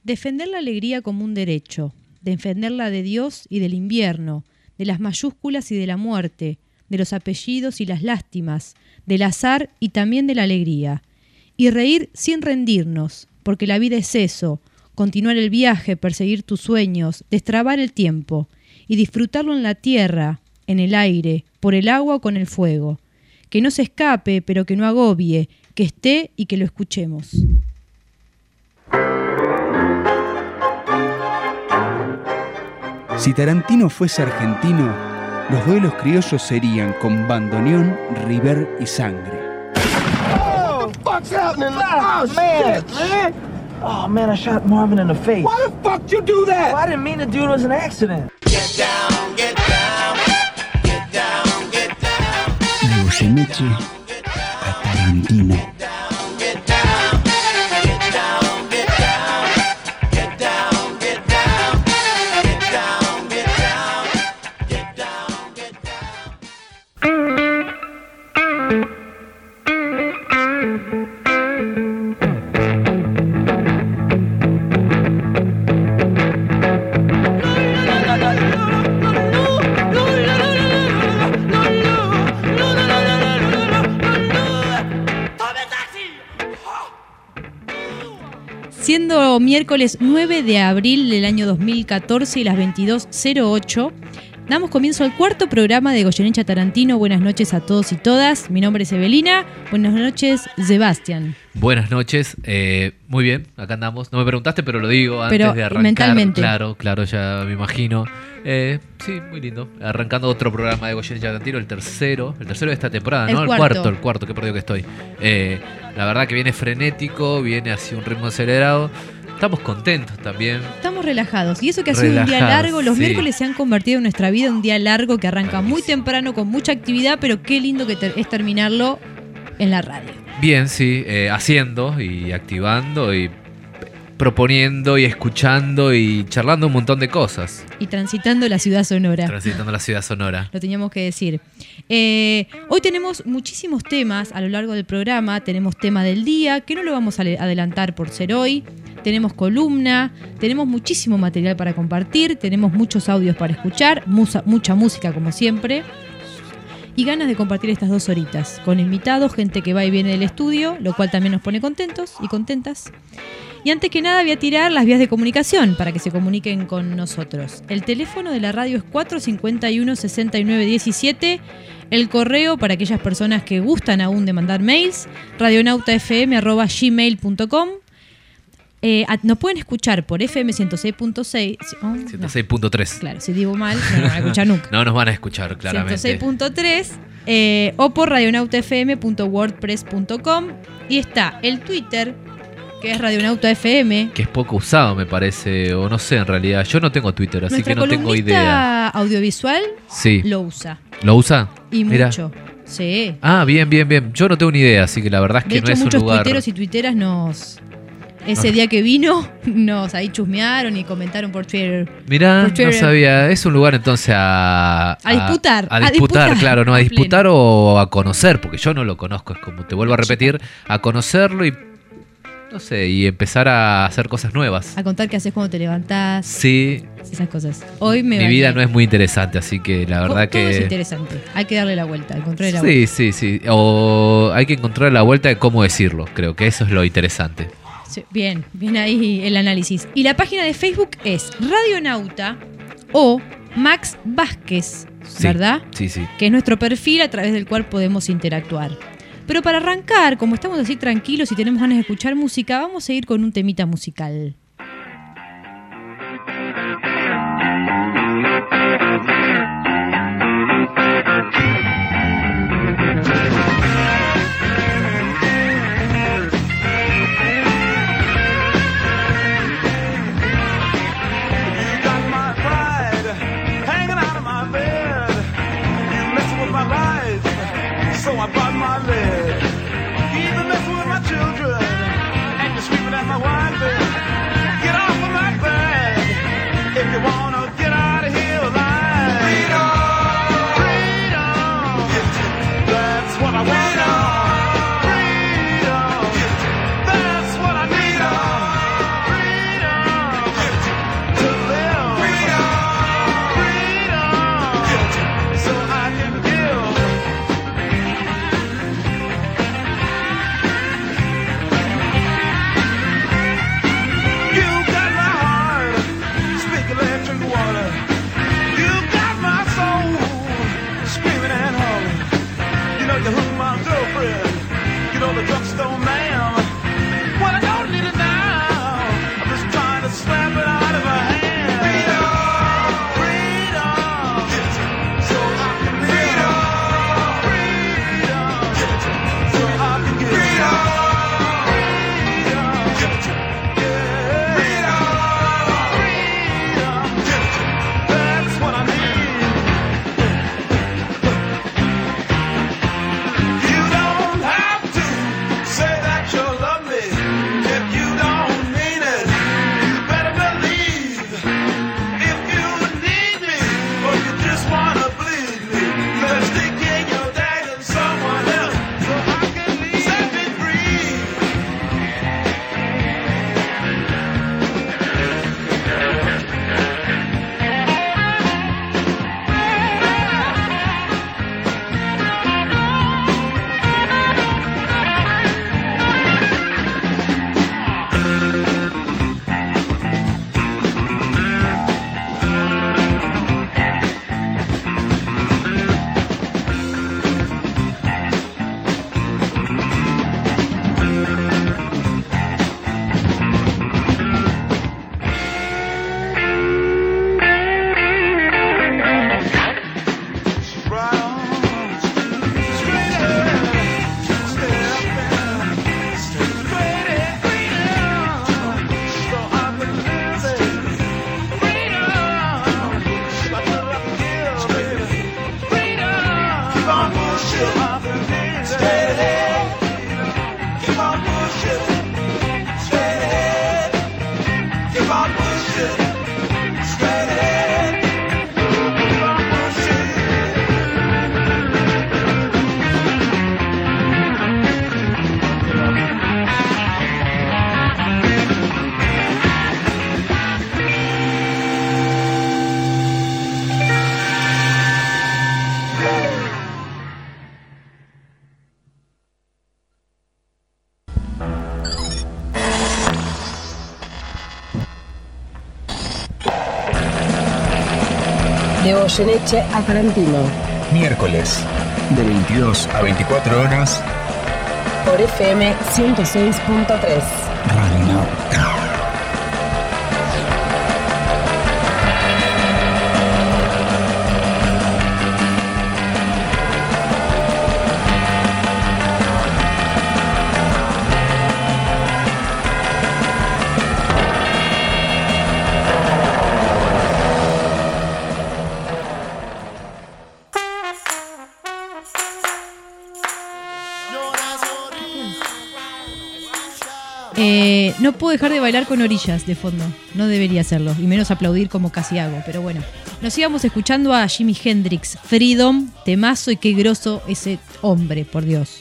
Defender la alegría como un derecho, defenderla de Dios y del invierno, de las mayúsculas y de la muerte, de los apellidos y las lástimas, del azar y también de la alegría. Y reír sin rendirnos, porque la vida es eso, continuar el viaje, perseguir tus sueños, destrabar el tiempo, y disfrutarlo en la tierra, en el aire, por el agua o con el fuego. Que no se escape, pero que no agobie, que esté y que lo escuchemos. Si Tarantino fuese argentino, los duelos criollos serían con bandoneón, river y sangre. Oh, what the fuck's happening? Oh, man, man. Oh, man, I shot Marvin in the face. Why the fuck you do that? Well, I didn't mean to do it. It was an accident. Get down, get down, get down, get down. De Goyeneche a Tarantino. Siendo miércoles 9 de abril del año 2014 y las 22:08, damos comienzo al cuarto programa de Goyeneche a Tarantino. Buenas noches a todos y todas. Mi nombre es Evelina. Buenas noches, Sebastián. Buenas noches. Muy bien, acá andamos. No me preguntaste, pero lo digo antes de arrancar. Mentalmente. Claro, ya me imagino. Sí, muy lindo. Arrancando otro programa de Goyeneche a Tarantino, el tercero de esta temporada, ¿no? El cuarto, qué perdido que estoy. La verdad que viene frenético, viene así un ritmo acelerado. Estamos contentos también. Estamos relajados. Y eso que ha sido un día largo. Los miércoles se han convertido en nuestra vida en un día largo que arranca muy temprano con mucha actividad, pero qué lindo que es terminarlo en la radio. Bien, sí, haciendo y activando y proponiendo y escuchando y charlando un montón de cosas. Y transitando la ciudad sonora. Lo teníamos que decir. Hoy tenemos muchísimos temas a lo largo del programa. Tenemos tema del día, que no lo vamos a adelantar por ser hoy. Tenemos columna, tenemos muchísimo material para compartir, tenemos muchos audios para escuchar, mucha música como siempre. Y ganas de compartir estas 2 horitas con invitados, gente que va y viene del estudio, lo cual también nos pone contentos y contentas. Y antes que nada voy a tirar las vías de comunicación para que se comuniquen con nosotros. El teléfono de la radio es 451-6917. El correo para aquellas personas que gustan aún de mandar mails, radionautafm@gmail.com. Nos pueden escuchar por FM 106.6. 106.3. Claro, si digo mal, no nos van a escuchar nunca. No nos van a escuchar, claramente. 106.3 o por radionautafm.wordpress.com. Y está el Twitter, que es RadionautaFM. Que es poco usado, me parece, o no sé, en realidad. Yo no tengo Twitter, así que no tengo idea. Nuestra audiovisual lo usa. ¿Lo usa? Y Mirá. mucho. Sí. Ah, bien. Yo no tengo ni idea, así que la verdad es que no es un lugar. De hecho, muchos tuiteros y tuiteras ese día que vino, nos ahí chusmearon y comentaron por Twitter. Mirá, no sabía. Es un lugar entonces a disputar. A disputar, claro, no a disputar o a conocer, porque yo no lo conozco. Es como te vuelvo a repetir, a conocerlo y no sé, y empezar a hacer cosas nuevas. A contar qué haces cuando te levantás. Sí. Esas cosas. Hoy Mi vida no es muy interesante, así que la verdad todo que... es interesante. Hay que darle la vuelta, encontrarle la vuelta. Sí. O hay que encontrar la vuelta de cómo decirlo. Creo que eso es lo interesante. Sí, bien ahí el análisis. Y la página de Facebook es Radionauta o Max Vázquez, ¿verdad? Sí. Que es nuestro perfil a través del cual podemos interactuar. Pero para arrancar, como estamos así tranquilos y tenemos ganas de escuchar música, vamos a ir con un temita musical. So I bought my leg. Even messing with my children and you're screaming at my wife. De Goyeneche a Tarantino. Miércoles, de 22 a 24 horas. Por FM 106.3. Radio Nauta. No puedo dejar de bailar con Orillas de fondo. No debería hacerlo, y menos aplaudir como casi hago, pero bueno. Nos íbamos escuchando a Jimi Hendrix, Freedom, temazo, y qué groso ese hombre, por Dios.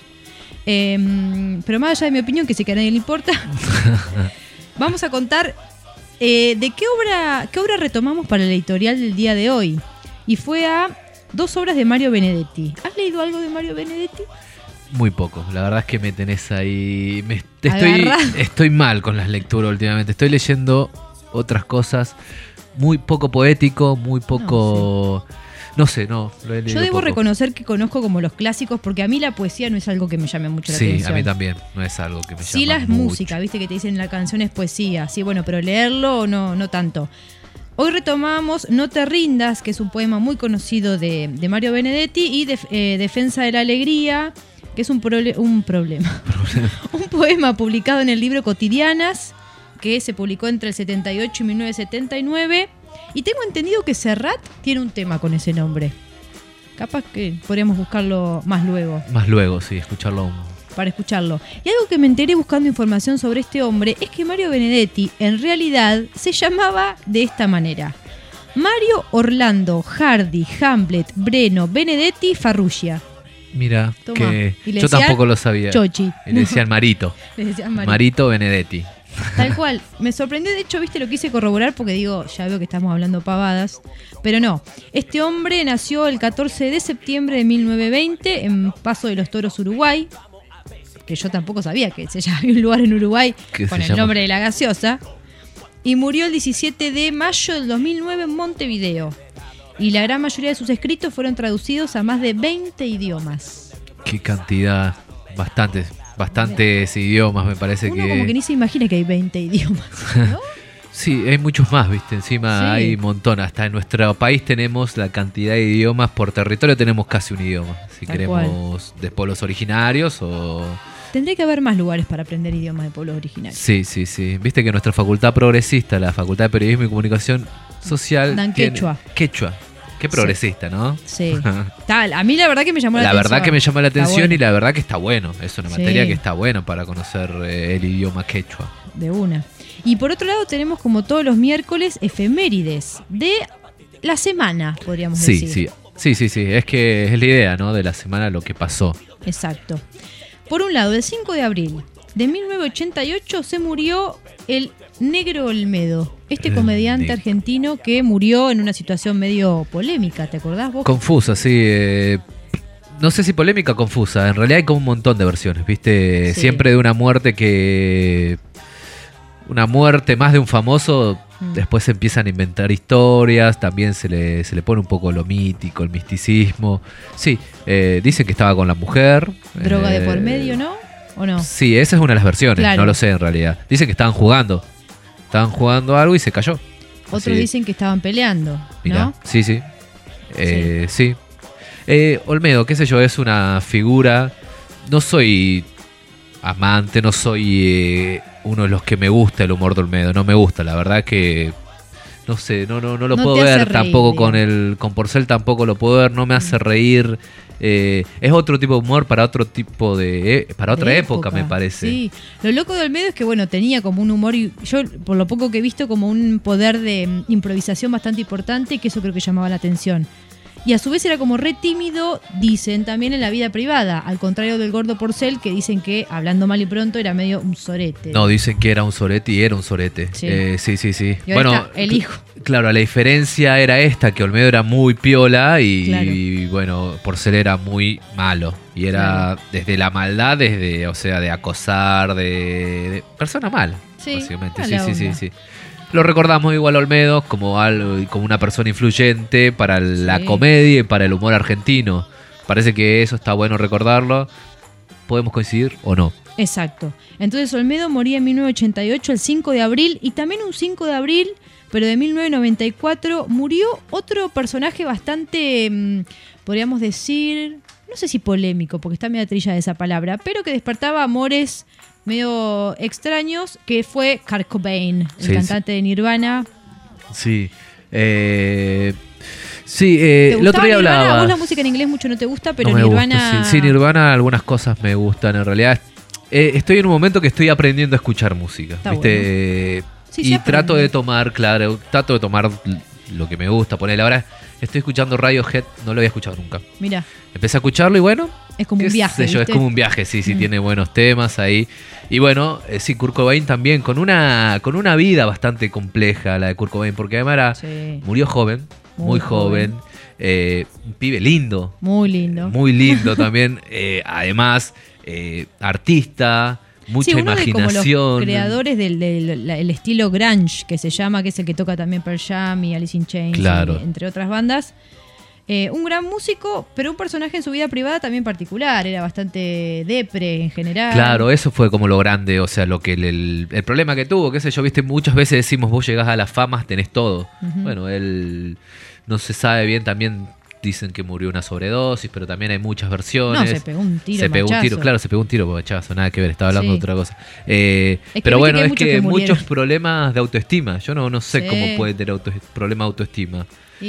Pero más allá de mi opinión, que sé que a nadie le importa, vamos a contar de qué obra retomamos para el editorial del día de hoy. Y fue a 2 obras de Mario Benedetti. ¿Has leído algo de Mario Benedetti? Muy poco, la verdad es que me tenés ahí. Estoy mal con las lecturas últimamente. Estoy leyendo otras cosas, muy poco poético, muy poco. No sé, lo he leído. Yo debo poco. reconocer que conozco como los clásicos, porque a mí la poesía no es algo que me llame mucho la atención. Sí, a mí también, no es algo que me llame mucho. Sí, la música, viste que te dicen la canción es poesía. Sí, bueno, pero leerlo no tanto. Hoy retomamos No te rindas, que es un poema muy conocido de Mario Benedetti, y Defensa de la Alegría, que es un problema. Un poema publicado en el libro Cotidianas, que se publicó entre el 78 y 1979. Y tengo entendido que Serrat tiene un tema con ese nombre. Capaz que podríamos buscarlo más luego. Más luego, sí, escucharlo. Para escucharlo. Y algo que me enteré buscando información sobre este hombre es que Mario Benedetti en realidad se llamaba de esta manera: Mario Orlando Hardy Hamlet Breno Benedetti Farrugia. Mira, que yo tampoco lo sabía. Chochi. Y le decían Marito. Le decían Marito Benedetti. Tal cual. Me sorprendió, de hecho, viste, lo quise corroborar porque digo, ya veo que estamos hablando pavadas. Pero no. Este hombre nació el 14 de septiembre de 1920 en Paso de los Toros, Uruguay. Que yo tampoco sabía que había un lugar en Uruguay con el nombre de la gaseosa. Y murió el 17 de mayo del 2009 en Montevideo. Y la gran mayoría de sus escritos fueron traducidos a más de 20 idiomas. Qué cantidad, bastantes idiomas, me parece. Uno como que ni se imagina que hay 20 idiomas, ¿no? Sí, hay muchos más, ¿viste? Encima Sí. hay un montón. Hasta en nuestro país tenemos la cantidad de idiomas. Por territorio tenemos casi un idioma. Si Tal queremos de pueblos originarios o... Tendría que haber más lugares para aprender idiomas de pueblos originarios. Sí. Viste que nuestra facultad progresista, la Facultad de Periodismo y Comunicación Social... Dan quechua. Quechua. Qué progresista, sí. ¿no? Sí. Tal, a mí la verdad que me llamó la atención. La verdad que me llamó la atención, bueno. y la verdad que está bueno. Es una Sí. materia que está bueno para conocer el idioma quechua. De una. Y por otro lado tenemos, como todos los miércoles, efemérides de la semana, podríamos decir. Sí. Es que es la idea, ¿no? De la semana, lo que pasó. Exacto. Por un lado, el 5 de abril de 1988 se murió el Negro Olmedo, este comediante argentino que murió en una situación medio polémica, ¿te acordás vos? Confusa, sí. No sé si polémica o confusa. En realidad hay como un montón de versiones, ¿viste? Sí. Siempre de una muerte que... Una muerte más de un famoso, después se empiezan a inventar historias, también se le pone un poco lo mítico, el misticismo. Sí, dicen que estaba con la mujer. Droga de por medio, ¿no? ¿O no? Sí, esa es una de las versiones, Claro. No lo sé en realidad. Dicen que estaban jugando algo y se cayó. Otros Así. dicen que estaban peleando, Mirá, ¿no? sí. Sí. Olmedo, qué sé yo, es una figura. No soy amante, no soy uno de los que me gusta el humor de Olmedo. No me gusta, la verdad que no sé, no lo No puedo te hace ver reír, tampoco digamos. con Porcel, tampoco lo puedo ver, no me hace reír. Es otro tipo de humor para otro tipo para otra De época, me parece. Sí, lo loco de Olmedo es que, bueno, tenía como un humor, y yo por lo poco que he visto, como un poder de improvisación bastante importante, que eso creo que llamaba la atención. Y a su vez era como re tímido, dicen, también en la vida privada, al contrario del Gordo Porcel, que dicen que, hablando mal y pronto, era medio un sorete. No, dicen que era un sorete y era un sorete. Sí. Sí. Y ahora está el hijo. Claro, la diferencia era esta, que Olmedo era muy piola y, Claro. y, bueno, Porcel era muy malo. Y era desde la maldad, de acosar, de persona mala, Sí, básicamente. mala onda. Sí. lo recordamos igual a Olmedo como una persona influyente para la comedia y para el humor argentino. Parece que eso está bueno recordarlo. ¿Podemos coincidir o no? Exacto. Entonces Olmedo moría en 1988, el 5 de abril, y también un 5 de abril, pero de 1994, murió otro personaje bastante, podríamos decir, no sé si polémico, porque está medio trilla de esa palabra, pero que despertaba amores medio extraños, que fue Kurt Cobain, el cantante de Nirvana. Sí. El otro día hablaba. A vos la música en inglés mucho no te gusta, pero no Nirvana... Gusta, sí, Nirvana algunas cosas me gustan. En realidad estoy en un momento que estoy aprendiendo a escuchar música. Está ¿viste? Bueno. Sí, y trato de tomar lo que me gusta. Ponerle ahora estoy escuchando Radiohead, no lo había escuchado nunca. Mira. Empecé a escucharlo y bueno... Es como un viaje, es como un viaje, sí, tiene buenos temas ahí. Y bueno, sí, Kurt Cobain también, con una vida bastante compleja, la de Kurt Cobain, porque además murió joven, muy joven. Un pibe lindo. Muy lindo. Muy lindo también. Además, artista, mucha imaginación. Como los creadores del estilo grunge, que se llama, que es el que toca también Pearl Jam y Alice in Chains, entre otras bandas. Un gran músico, pero un personaje en su vida privada también particular. Era bastante depre en general. Claro, eso fue como lo grande, o sea, lo que el problema que tuvo, qué sé yo, viste, muchas veces decimos vos llegás a la fama, tenés todo. Uh-huh. Bueno, él no se sabe bien, también dicen que murió una sobredosis, pero también hay muchas versiones. No, se pegó un tiro, se pegó un tiro, machazo, nada que ver, estaba hablando de otra cosa. Pero bueno, es que muchos problemas de autoestima. Yo no sé cómo puede tener problema de autoestima.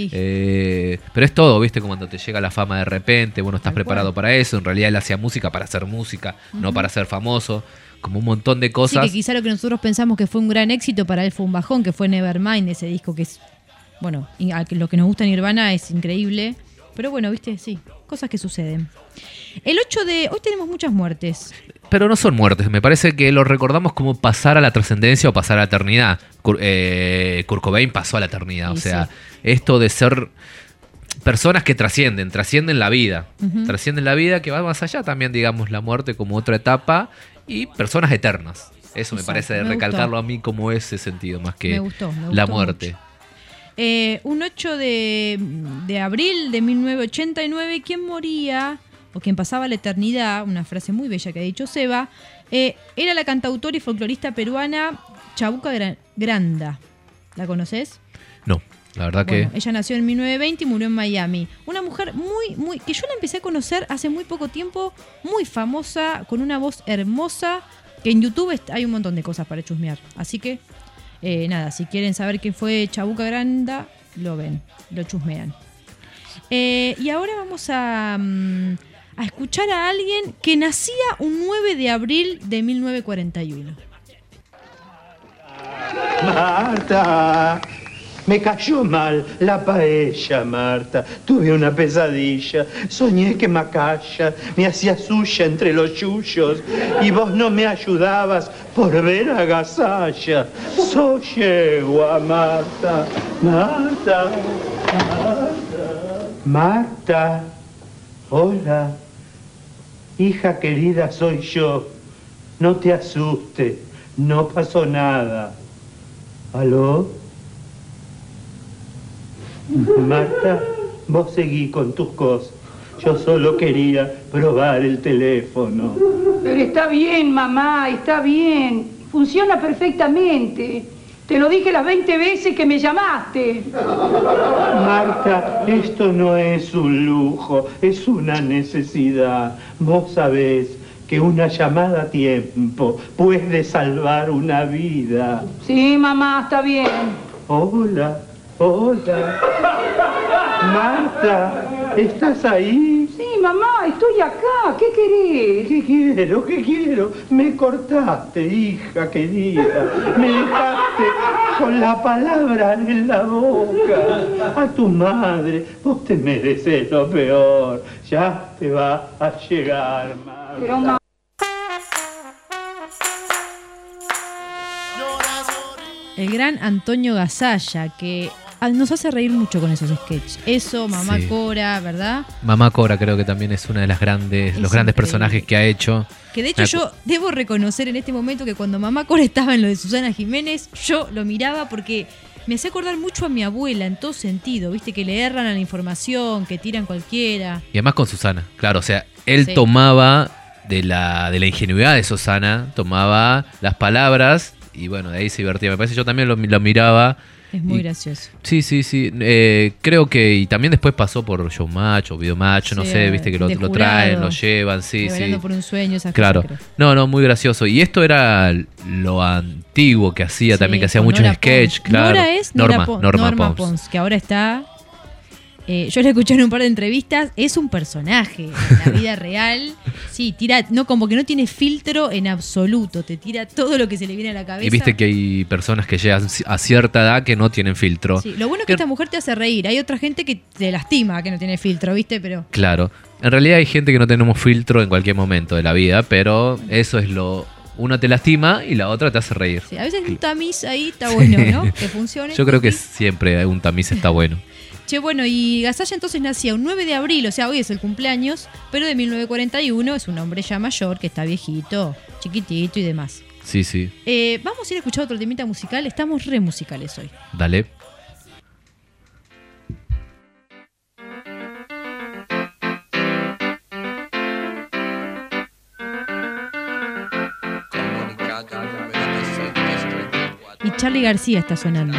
Pero es todo, ¿viste? Como cuando te llega la fama de repente, bueno, estás preparado para eso. En realidad él hacía música para hacer música, no para ser famoso. Como un montón de cosas. Sí, que quizá lo que nosotros pensamos que fue un gran éxito, para él fue un bajón, que fue Nevermind, ese disco que es, bueno, lo que nos gusta en Nirvana es increíble. Pero bueno, ¿viste? Sí, cosas que suceden. Hoy tenemos muchas muertes. Pero no son muertes, me parece que lo recordamos como pasar a la trascendencia o pasar a la eternidad. Kurt Cobain pasó a la eternidad, esto de ser personas que trascienden la vida. Uh-huh. Trascienden la vida, que va más allá también, digamos, la muerte como otra etapa, y personas eternas. Eso me parece de recalcarlo a mí como ese sentido, más que la muerte. Un 8 de abril de 1989, ¿quién moría o quien pasaba la eternidad? Una frase muy bella que ha dicho Seba. Era la cantautora y folclorista peruana Chabuca Granda. ¿La conoces? No, la verdad que... Ella nació en 1920 y murió en Miami. Una mujer muy... que yo la empecé a conocer hace muy poco tiempo, muy famosa, con una voz hermosa, que en YouTube hay un montón de cosas para chusmear. Así que, si quieren saber quién fue Chabuca Granda, lo ven, lo chusmean. Y ahora vamos a escuchar a alguien que nacía un 9 de abril de 1941. Marta, me cayó mal la paella, Marta. Tuve una pesadilla. Soñé que Macaya me hacía suya entre los yuyos y vos no me ayudabas por ver a Gasalla. Soy yegua, Marta. Marta. Marta. Hola. Hija querida, soy yo. No te asustes. No pasó nada. ¿Aló? Marta, vos seguí con tus cosas. Yo solo quería probar el teléfono. Pero está bien, mamá, está bien. Funciona perfectamente. Te lo dije las 20 veces que me llamaste. Marta, esto no es un lujo, es una necesidad. Vos sabés que una llamada a tiempo puede salvar una vida. Sí, mamá, está bien. Hola. Marta, ¿estás ahí? Sí, mamá, estoy acá. ¿Qué querés? ¿Qué quiero? Me cortaste, hija querida. Me dejaste con la palabra en la boca. A tu madre, vos te mereces lo peor. Ya te va a llegar, Marta. Pero, mamá... El gran Antonio Gasalla, que nos hace reír mucho con esos sketches. Eso, Mamá Cora, ¿verdad? Mamá Cora creo que también es una de los grandes personajes que ha hecho. Que de hecho yo debo reconocer en este momento que cuando Mamá Cora estaba en lo de Susana Jiménez, yo lo miraba porque me hacía acordar mucho a mi abuela en todo sentido, viste, que le erran a la información, que tiran cualquiera. Y además con Susana, claro, o sea, él tomaba de la ingenuidad de Susana, tomaba las palabras y bueno, de ahí se divertía. Me parece que yo también lo miraba. Es muy gracioso. Sí. Creo que y también después pasó por Showmatch o Videomatch, no sé, viste que lo traen, lo llevan, sí. Por un sueño, esas claro. Cosas, no, muy gracioso. Y esto era lo antiguo que hacía también, que hacía muchos sketch, claro. Norma Pons, que ahora está... yo la escuché en un par de entrevistas, es un personaje en la vida real. Sí, tira, no, como que no tiene filtro en absoluto, te tira todo lo que se le viene a la cabeza. Y viste que hay personas que llegan a cierta edad que no tienen filtro. Sí, lo bueno es que esta mujer te hace reír. Hay otra gente que te lastima que no tiene filtro, ¿viste? Pero claro, en realidad hay gente que no tenemos filtro en cualquier momento de la vida, pero eso es una te lastima y la otra te hace reír. Sí, a veces un tamiz ahí está bueno, ¿no? Que funcione. Yo creo que siempre un tamiz está bueno. Che, bueno, y Gasalla entonces nacía un 9 de abril, o sea, hoy es el cumpleaños, pero de 1941, es un hombre ya mayor, que está viejito, chiquitito y demás. Sí. Vamos a ir a escuchar otro temita musical, estamos re musicales hoy. Dale. Y Charly García está sonando.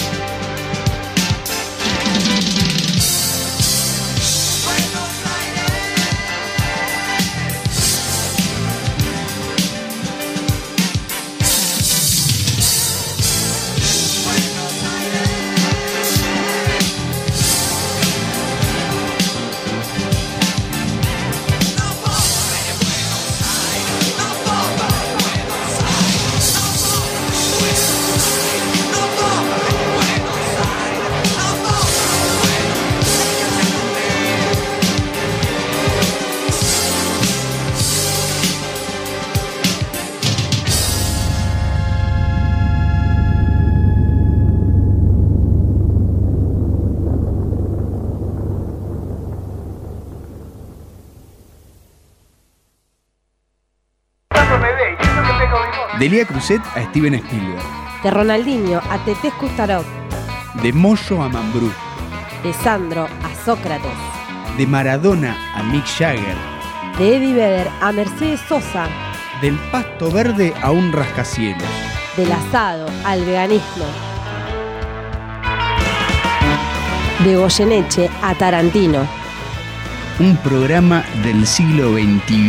Buenos Aires. De Lía Cruzet a Steven Spielberg. De Ronaldinho a Tetés Kustarov. De Moyo a Mambrú. De Sandro a Sócrates. De Maradona a Mick Jagger. De Eddie Vedder a Mercedes Sosa. Del pasto verde a un rascacielos. Del asado al veganismo. De Goyeneche a Tarantino. Un programa del siglo XXI.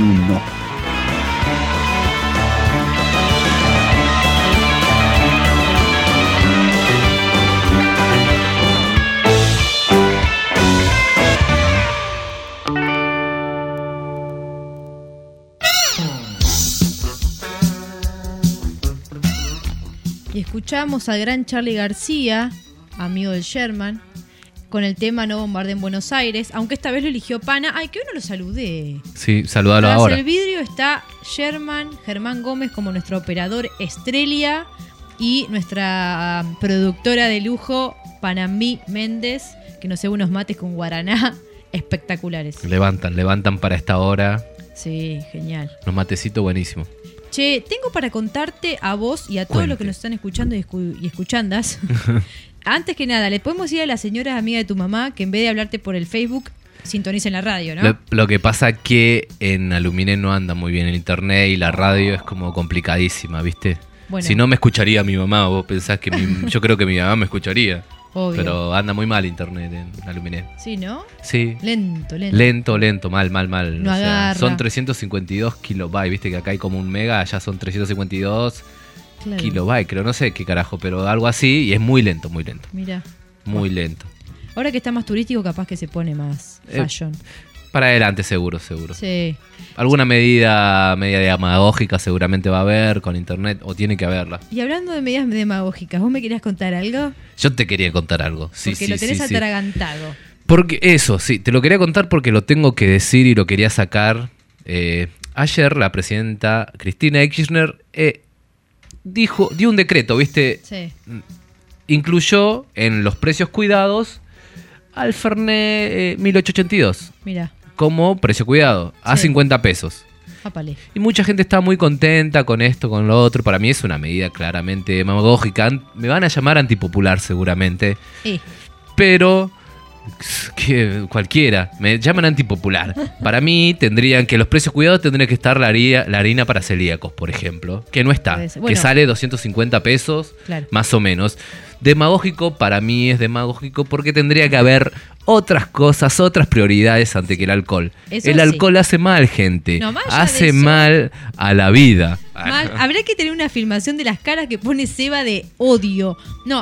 Y escuchamos al gran Charly García, amigo del Sherman, con el tema No bombarden Buenos Aires, aunque esta vez lo eligió Pana. Ay, que hoy no lo saludé. Sí, saludalo ahora. Tras el vidrio está Germán Gómez como nuestro operador estrella y nuestra productora de lujo, Panamí Méndez, que nos hace unos mates con guaraná espectaculares. Levantan para esta hora. Sí, genial. Unos matecitos buenísimos. Che, tengo para contarte a vos y a todos los que nos están escuchando y escuchandas. Antes que nada, le podemos decir a las señoras amigas de tu mamá que en vez de hablarte por el Facebook, sintonicen la radio, ¿no? Lo que pasa que en Aluminé no anda muy bien el internet y la radio es como complicadísima, ¿viste? Bueno. Si no me escucharía mi mamá, vos pensás que yo creo que mi mamá me escucharía. Obvio. Pero anda muy mal internet en Aluminé. ¿Sí, no? Sí. Lento, mal. No agarra. Son 352 kilobytes, ¿viste? Que acá hay como un mega, allá son 352 kilobytes, creo, no sé qué carajo, pero algo así, y es muy lento. Mira. Muy lento. Ahora que está más turístico, capaz que se pone más fashion. Para adelante, seguro. Sí. Alguna medida demagógica seguramente va a haber con internet, o tiene que haberla. Y hablando de medidas demagógicas, ¿vos me querías contar algo? Yo te quería contar algo. Sí, porque lo tenés atragantado. Porque eso, sí, te lo quería contar porque lo tengo que decir y lo quería sacar. Ayer la presidenta Cristina Kirchner dio un decreto, ¿viste? Sí. Incluyó en los precios cuidados al Fernet 1882. Mira. Como precio cuidado, a 50 pesos. Apale. Y mucha gente está muy contenta con esto, con lo otro. Para mí es una medida claramente demagógica. Me van a llamar antipopular seguramente. Pero que cualquiera, me llaman antipopular. Para mí tendrían que los precios cuidados tendría que estar la harina para celíacos, por ejemplo, que no está, que sale 250 pesos, claro, más o menos. Demagógico, para mí es demagógico porque tendría que haber otras cosas, otras prioridades ante que el alcohol. El alcohol hace mal, gente. No, hace mal a la vida. Habría que tener una filmación de las caras que pone Seba de odio. No,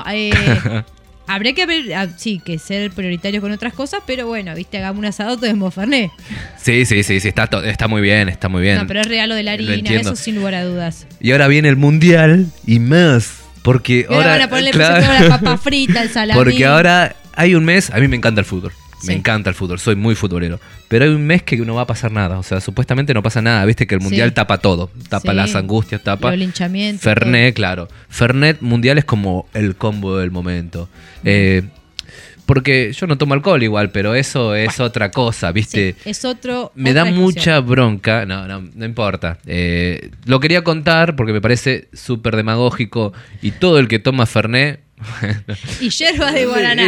habría que ser prioritarios con otras cosas, pero bueno, viste, hagamos un asado, tomemos Fernet. Sí, está muy bien, No, pero es real lo de la harina, eso sin lugar a dudas. Y ahora viene el mundial y más, porque ahora van a ponerle la papa frita, el salamín. Porque ahora hay un mes, a mí me encanta el fútbol. Me encanta el fútbol, soy muy futbolero. Pero hay un mes que no va a pasar nada. O sea, supuestamente no pasa nada. Viste que el mundial tapa todo. Tapa las angustias, tapa los linchamientos. Fernet, todo. Claro. Fernet mundial es como el combo del momento. Porque yo no tomo alcohol igual, pero eso es otra cosa, ¿viste? Sí, es otro. Me da mucha bronca. No importa. Lo quería contar porque me parece súper demagógico. Y todo el que toma Fernet. Y yerba de guaraná.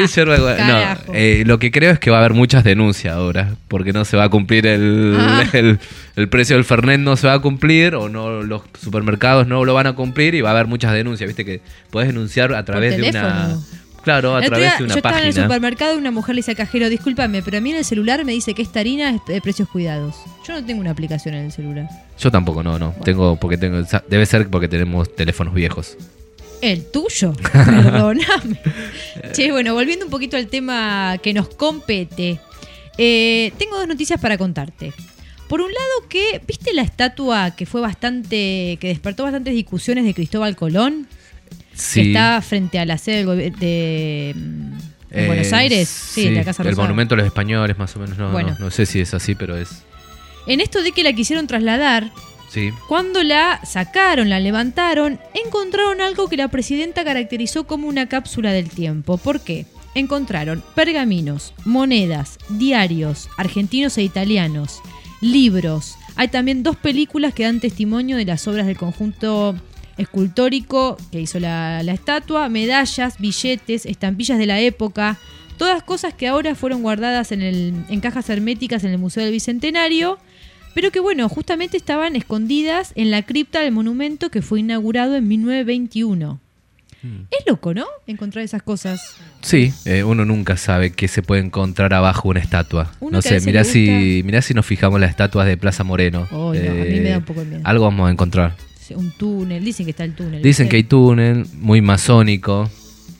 Lo que creo es que va a haber muchas denuncias ahora, porque no se va a cumplir el precio del Fernet, no se va a cumplir, o no, los supermercados no lo van a cumplir, y va a haber muchas denuncias. Viste que podés denunciar a través de una. Claro, a través de una página. Yo estaba en el supermercado y una mujer le dice al cajero: discúlpame, pero a mí en el celular me dice que esta harina es de precios cuidados. Yo no tengo una aplicación en el celular. Yo tampoco, no. Debe ser porque tenemos teléfonos viejos. El tuyo, perdóname. Che, bueno, volviendo un poquito al tema que nos compete, tengo dos noticias para contarte. Por un lado, ¿viste la estatua que despertó bastantes discusiones de Cristóbal Colón? Sí. Que está frente a la sede de Buenos Aires. Sí, de la Casa Rosada. El monumento a los españoles, más o menos. No sé si es así, pero es. En esto de que la quisieron trasladar. Sí. Cuando la sacaron, la levantaron, encontraron algo que la presidenta caracterizó como una cápsula del tiempo. ¿Por qué? Encontraron pergaminos, monedas, diarios argentinos e italianos, libros. Hay también 2 películas que dan testimonio de las obras del conjunto escultórico que hizo la estatua, medallas, billetes, estampillas de la época, todas cosas que ahora fueron guardadas en cajas herméticas en el Museo del Bicentenario, pero que bueno, justamente estaban escondidas en la cripta del monumento que fue inaugurado en 1921. Es loco, ¿no? Encontrar esas cosas. Sí, uno nunca sabe qué se puede encontrar abajo una estatua. No sé, mirá si nos fijamos en las estatuas de Plaza Moreno. Oh, no, a mí me da un poco de miedo. Algo vamos a encontrar. Un túnel, dicen que está el túnel. Dicen que hay túnel, muy masónico,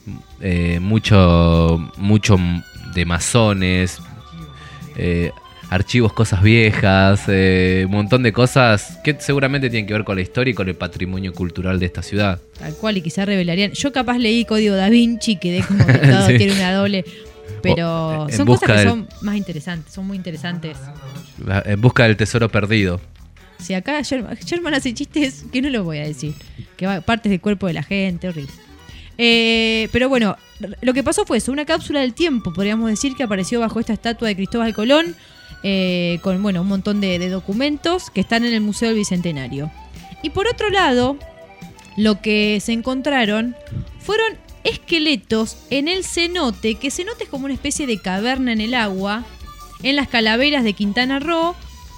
mucho de masones, archivos, cosas viejas, un montón de cosas que seguramente tienen que ver con la historia y con el patrimonio cultural de esta ciudad. Tal cual, y quizás revelarían. Yo capaz leí Código Da Vinci, quedé como que todo tiene una doble. Pero son cosas que son más interesantes, son muy interesantes. En busca del tesoro perdido. Si acá Sherman hace chistes que no los voy a decir, que va partes del cuerpo de la gente, horrible. Pero bueno, lo que pasó fue eso, una cápsula del tiempo, podríamos decir, que apareció bajo esta estatua de Cristóbal Colón, con un montón de documentos que están en el Museo del Bicentenario. Y por otro lado, lo que se encontraron fueron esqueletos en el cenote, que cenote es como una especie de caverna en el agua, en las Calaveras de Quintana Roo.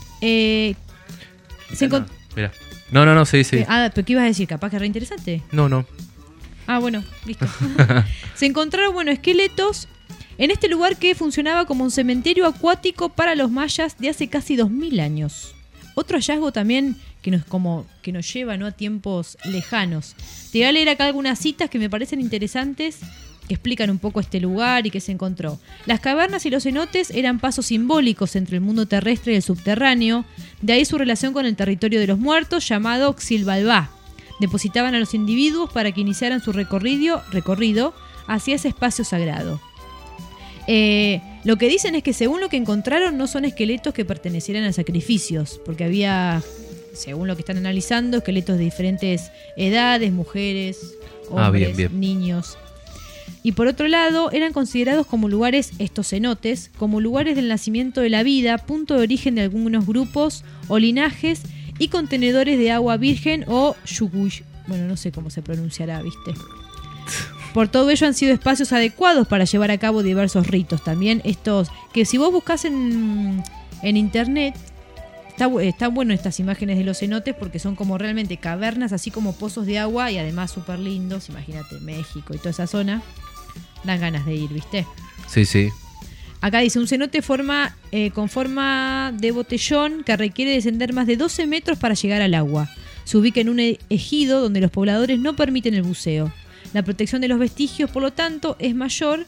Mira. No, sí. ¿Pero qué ibas a decir? ¿Capaz que era interesante? No. Bueno, listo. Se encontraron, esqueletos en este lugar que funcionaba como un cementerio acuático para los mayas de hace casi 2000 años. Otro hallazgo también que nos lleva, ¿no?, a tiempos lejanos. Te voy a leer acá algunas citas que me parecen interesantes, que explican un poco este lugar y qué se encontró. Las cavernas y los cenotes eran pasos simbólicos entre el mundo terrestre y el subterráneo, de ahí su relación con el territorio de los muertos, llamado Xilbalbá. Depositaban a los individuos para que iniciaran su recorrido hacia ese espacio sagrado. Lo que dicen es que según lo que encontraron no son esqueletos que pertenecieran a sacrificios, porque había, según lo que están analizando, esqueletos de diferentes edades, mujeres, hombres, bien. Niños. Y por otro lado, eran considerados como lugares, estos cenotes, como lugares del nacimiento de la vida, punto de origen de algunos grupos o linajes y contenedores de agua virgen o yuguy. Bueno, no sé cómo se pronunciará, ¿viste? Por todo ello han sido espacios adecuados para llevar a cabo diversos ritos. También estos, que si vos buscás en internet, están bueno estas imágenes de los cenotes porque son como realmente cavernas, así como pozos de agua y además súper lindos. Imagínate, México y toda esa zona. Dan ganas de ir, ¿viste? Sí. Acá dice, un cenote con forma de botellón que requiere descender más de 12 metros para llegar al agua. Se ubica en un ejido donde los pobladores no permiten el buceo. La protección de los vestigios, por lo tanto, es mayor,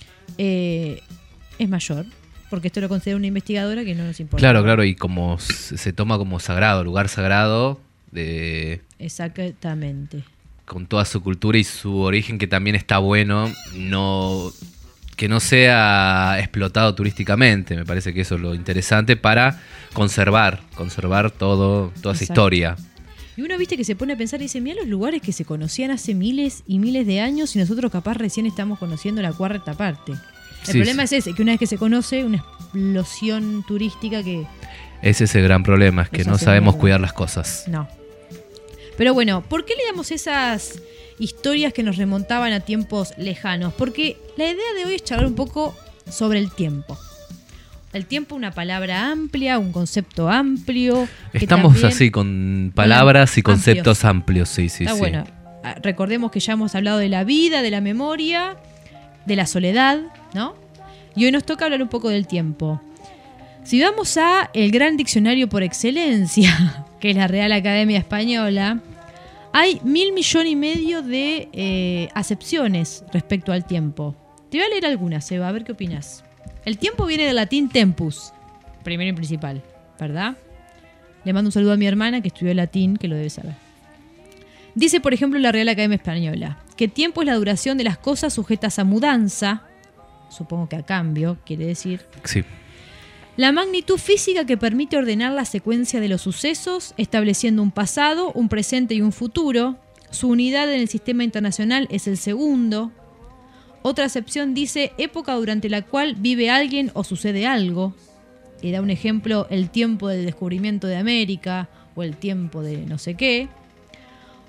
porque esto lo considera una investigadora que no nos importa. Claro, y como se toma como sagrado, lugar sagrado. Exactamente. Con toda su cultura y su origen, que también está bueno, que no sea explotado turísticamente. Me parece que eso es lo interesante para conservar toda esa historia. Y uno, viste, que se pone a pensar y dice, mira los lugares que se conocían hace miles y miles de años y nosotros capaz recién estamos conociendo la cuarta parte. El problema es ese, que una vez que se conoce, una explosión turística que... Ese es el gran problema, es que no sabemos cuidar las cosas. No. Pero bueno, ¿por qué leíamos esas historias que nos remontaban a tiempos lejanos? Porque la idea de hoy es charlar un poco sobre el tiempo. El tiempo, una palabra amplia, un concepto amplio. Estamos así, con palabras y conceptos amplios. Sí. Está bueno. Recordemos que ya hemos hablado de la vida, de la memoria, de la soledad, ¿no? Y hoy nos toca hablar un poco del tiempo. Si vamos a el gran diccionario por excelencia, que es la Real Academia Española, hay 1.000 millones y medio de acepciones respecto al tiempo. Te voy a leer algunas, Eva, a ver qué opinas. El tiempo viene del latín tempus, primero y principal, ¿verdad? Le mando un saludo a mi hermana que estudió latín, que lo debe saber. Dice, por ejemplo, la Real Academia Española, que tiempo es la duración de las cosas sujetas a mudanza, supongo que a cambio, quiere decir. Sí. La magnitud física que permite ordenar la secuencia de los sucesos, estableciendo un pasado, un presente y un futuro. Su unidad en el sistema internacional es el segundo. Otra acepción dice época durante la cual vive alguien o sucede algo. Y da un ejemplo, el tiempo del descubrimiento de América o el tiempo de no sé qué.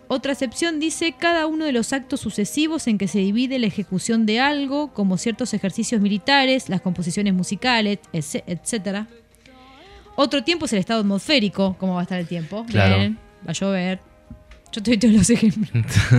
Otra acepción dice cada uno de los actos sucesivos en que se divide la ejecución de algo, como ciertos ejercicios militares, las composiciones musicales, etc. Otro tiempo es el estado atmosférico, cómo va a estar el tiempo. Claro. Bien, va a llover. Yo te doy todos los ejemplos.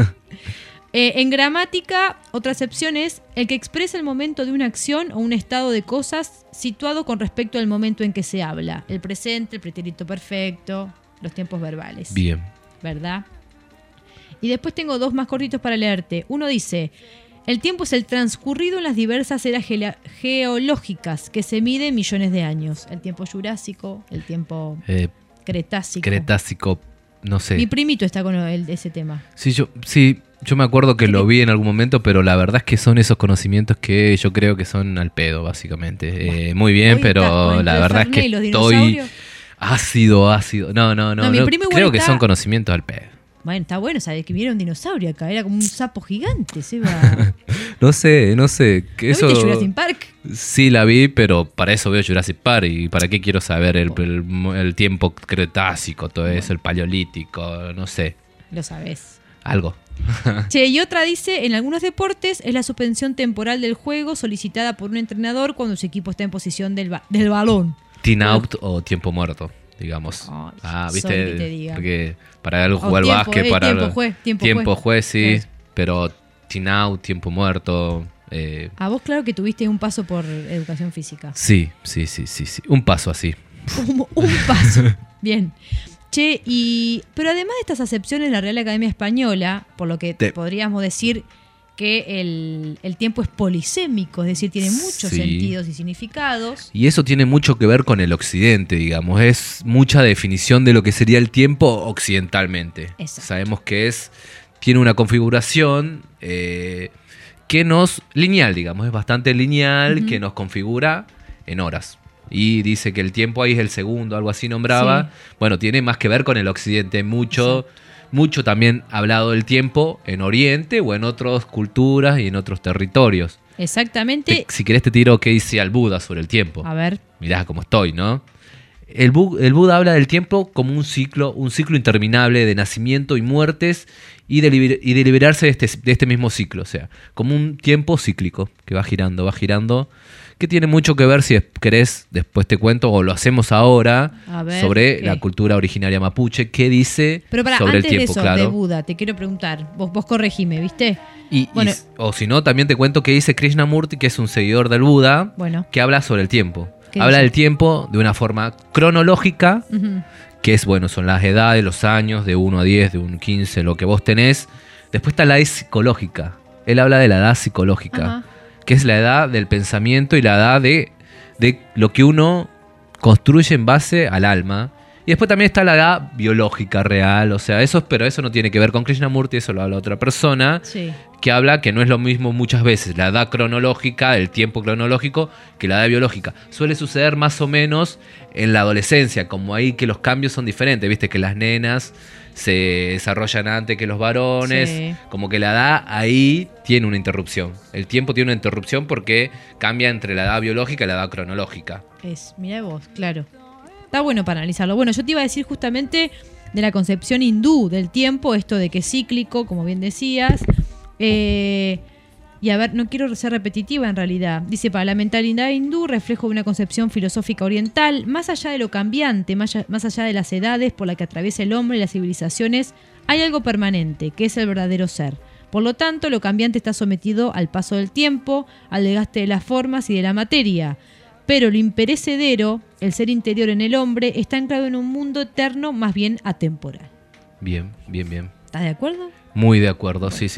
En gramática, otra acepción es el que expresa el momento de una acción o un estado de cosas situado con respecto al momento en que se habla. El presente, el pretérito perfecto, los tiempos verbales. Bien. ¿Verdad? Y después tengo 2 más cortitos para leerte. Uno dice, el tiempo es el transcurrido en las diversas eras geológicas que se mide en millones de años. El tiempo jurásico, el tiempo cretácico. Cretácico, no sé. Mi primito está con ese tema. Sí, yo me acuerdo que lo vi en algún momento, pero la verdad es que son esos conocimientos que yo creo que son al pedo, básicamente. Muy bien, pero la verdad es que estoy ácido. No, creo que son conocimientos al pedo. Bueno, está bueno, sabes que viera un dinosaurio acá, era como un sapo gigante, Seba. No sé. ¿No viste Jurassic Park? Sí, la vi, pero para eso veo Jurassic Park. ¿Y para qué quiero saber el tiempo cretácico, todo eso, el paleolítico? No sé. Lo sabes. Algo. Che, y otra dice, en algunos deportes es la suspensión temporal del juego solicitada por un entrenador cuando su equipo está en posición del balón. Team out o tiempo muerto, digamos. ¿Viste? Porque para algo jugar al básquet, para tiempo juez, sí, pero team out, tiempo muerto. A vos claro que tuviste un paso por educación física. Sí. Un paso así. Un paso. Bien. Che, pero además de estas acepciones, la Real Academia Española, por lo que podríamos decir que el tiempo es polisémico, es decir, tiene muchos sentidos y significados. Y eso tiene mucho que ver con el occidente, digamos. Es mucha definición de lo que sería el tiempo occidentalmente. Exacto. Sabemos que tiene una configuración lineal, digamos. Es bastante lineal, que nos configura en horas. Y dice que el tiempo ahí es el segundo, algo así nombraba. Sí. Bueno, tiene más que ver con el occidente. Mucho también hablado del tiempo en Oriente o en otras culturas y en otros territorios. Exactamente. Si querés te tiro qué dice al Buda sobre el tiempo. A ver. Mirá cómo estoy, ¿no? El Buda habla del tiempo como un ciclo interminable de nacimiento y muertes y de liberarse de este mismo ciclo. O sea, como un tiempo cíclico que va girando, que tiene mucho que ver, si querés, después te cuento, o lo hacemos ahora, sobre la cultura originaria mapuche, qué dice sobre el tiempo. Antes de eso, de Buda, te quiero preguntar, vos corregime, ¿viste? O si no, también te cuento qué dice Krishnamurti, que es un seguidor del Buda, que habla sobre el tiempo. Habla del tiempo de una forma cronológica, que es, son las edades, los años, de 1 a 10, de 1 a 15, lo que vos tenés. Después está la edad psicológica. Él habla de la edad psicológica, que es la edad del pensamiento y la edad de lo que uno construye en base al alma. Y después también está la edad biológica real, o sea, pero eso no tiene que ver con Krishnamurti, eso lo habla otra persona, que habla que no es lo mismo muchas veces la edad cronológica, el tiempo cronológico, que la edad biológica. Suele suceder más o menos en la adolescencia, como ahí que los cambios son diferentes, viste que las nenas se desarrollan antes que los varones, como que la edad ahí tiene una interrupción. El tiempo tiene una interrupción porque cambia entre la edad biológica y la edad cronológica. Mirá vos, claro. Está bueno para analizarlo. Bueno, yo te iba a decir justamente de la concepción hindú del tiempo, esto de que es cíclico, como bien decías. Y a ver, no quiero ser repetitiva en realidad. Dice, para la mentalidad hindú, reflejo de una concepción filosófica oriental, más allá de lo cambiante, más allá de las edades por las que atraviesa el hombre y las civilizaciones, hay algo permanente, que es el verdadero ser. Por lo tanto, lo cambiante está sometido al paso del tiempo, al desgaste de las formas y de la materia. Pero lo imperecedero, el ser interior en el hombre, está anclado en un mundo eterno, más bien atemporal. Bien. ¿Estás de acuerdo? Muy de acuerdo, sí.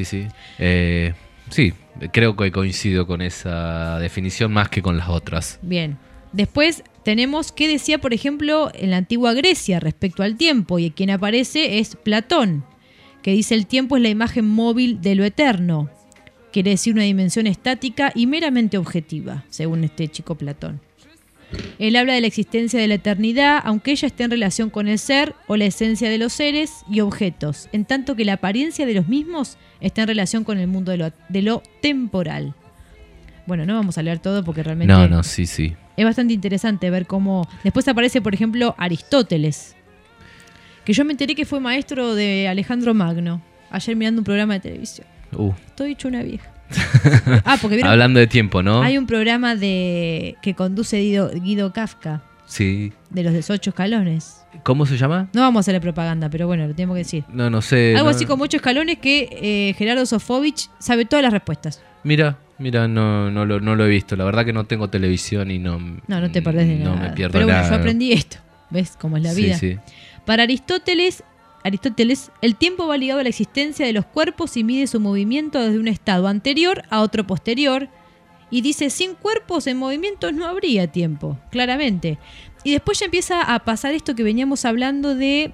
Sí, creo que coincido con esa definición más que con las otras. Bien. Después tenemos qué decía, por ejemplo, en la antigua Grecia respecto al tiempo, y quien aparece es Platón, que dice el tiempo es la imagen móvil de lo eterno. Quiere decir una dimensión estática y meramente objetiva, según este chico Platón. Él habla de la existencia de la eternidad, aunque ella esté en relación con el ser o la esencia de los seres y objetos, en tanto que la apariencia de los mismos está en relación con el mundo de lo temporal. Bueno, no vamos a leer todo porque realmente... No, sí. Es bastante interesante ver cómo... Después aparece, por ejemplo, Aristóteles, que yo me enteré que fue maestro de Alejandro Magno, ayer mirando un programa de televisión. Estoy hecho una vieja. Porque ¿vieron? Hablando de tiempo, ¿no? Hay un programa que conduce Guido Kafka. Sí. De los 18 escalones. ¿Cómo se llama? No vamos a hacerle propaganda, pero bueno, lo tenemos que decir. No sé. Algo así como 8 escalones que Gerardo Sofovich sabe todas las respuestas. Mira, no lo he visto. La verdad que no tengo televisión y no te perdés de nada. No me pierdo pero bueno, nada. yo aprendí esto. ¿Ves cómo es la vida? Sí. Para Aristóteles, el tiempo va ligado a la existencia de los cuerpos y mide su movimiento desde un estado anterior a otro posterior. Y dice, sin cuerpos en movimiento no habría tiempo, claramente. Y después ya empieza a pasar esto que veníamos hablando de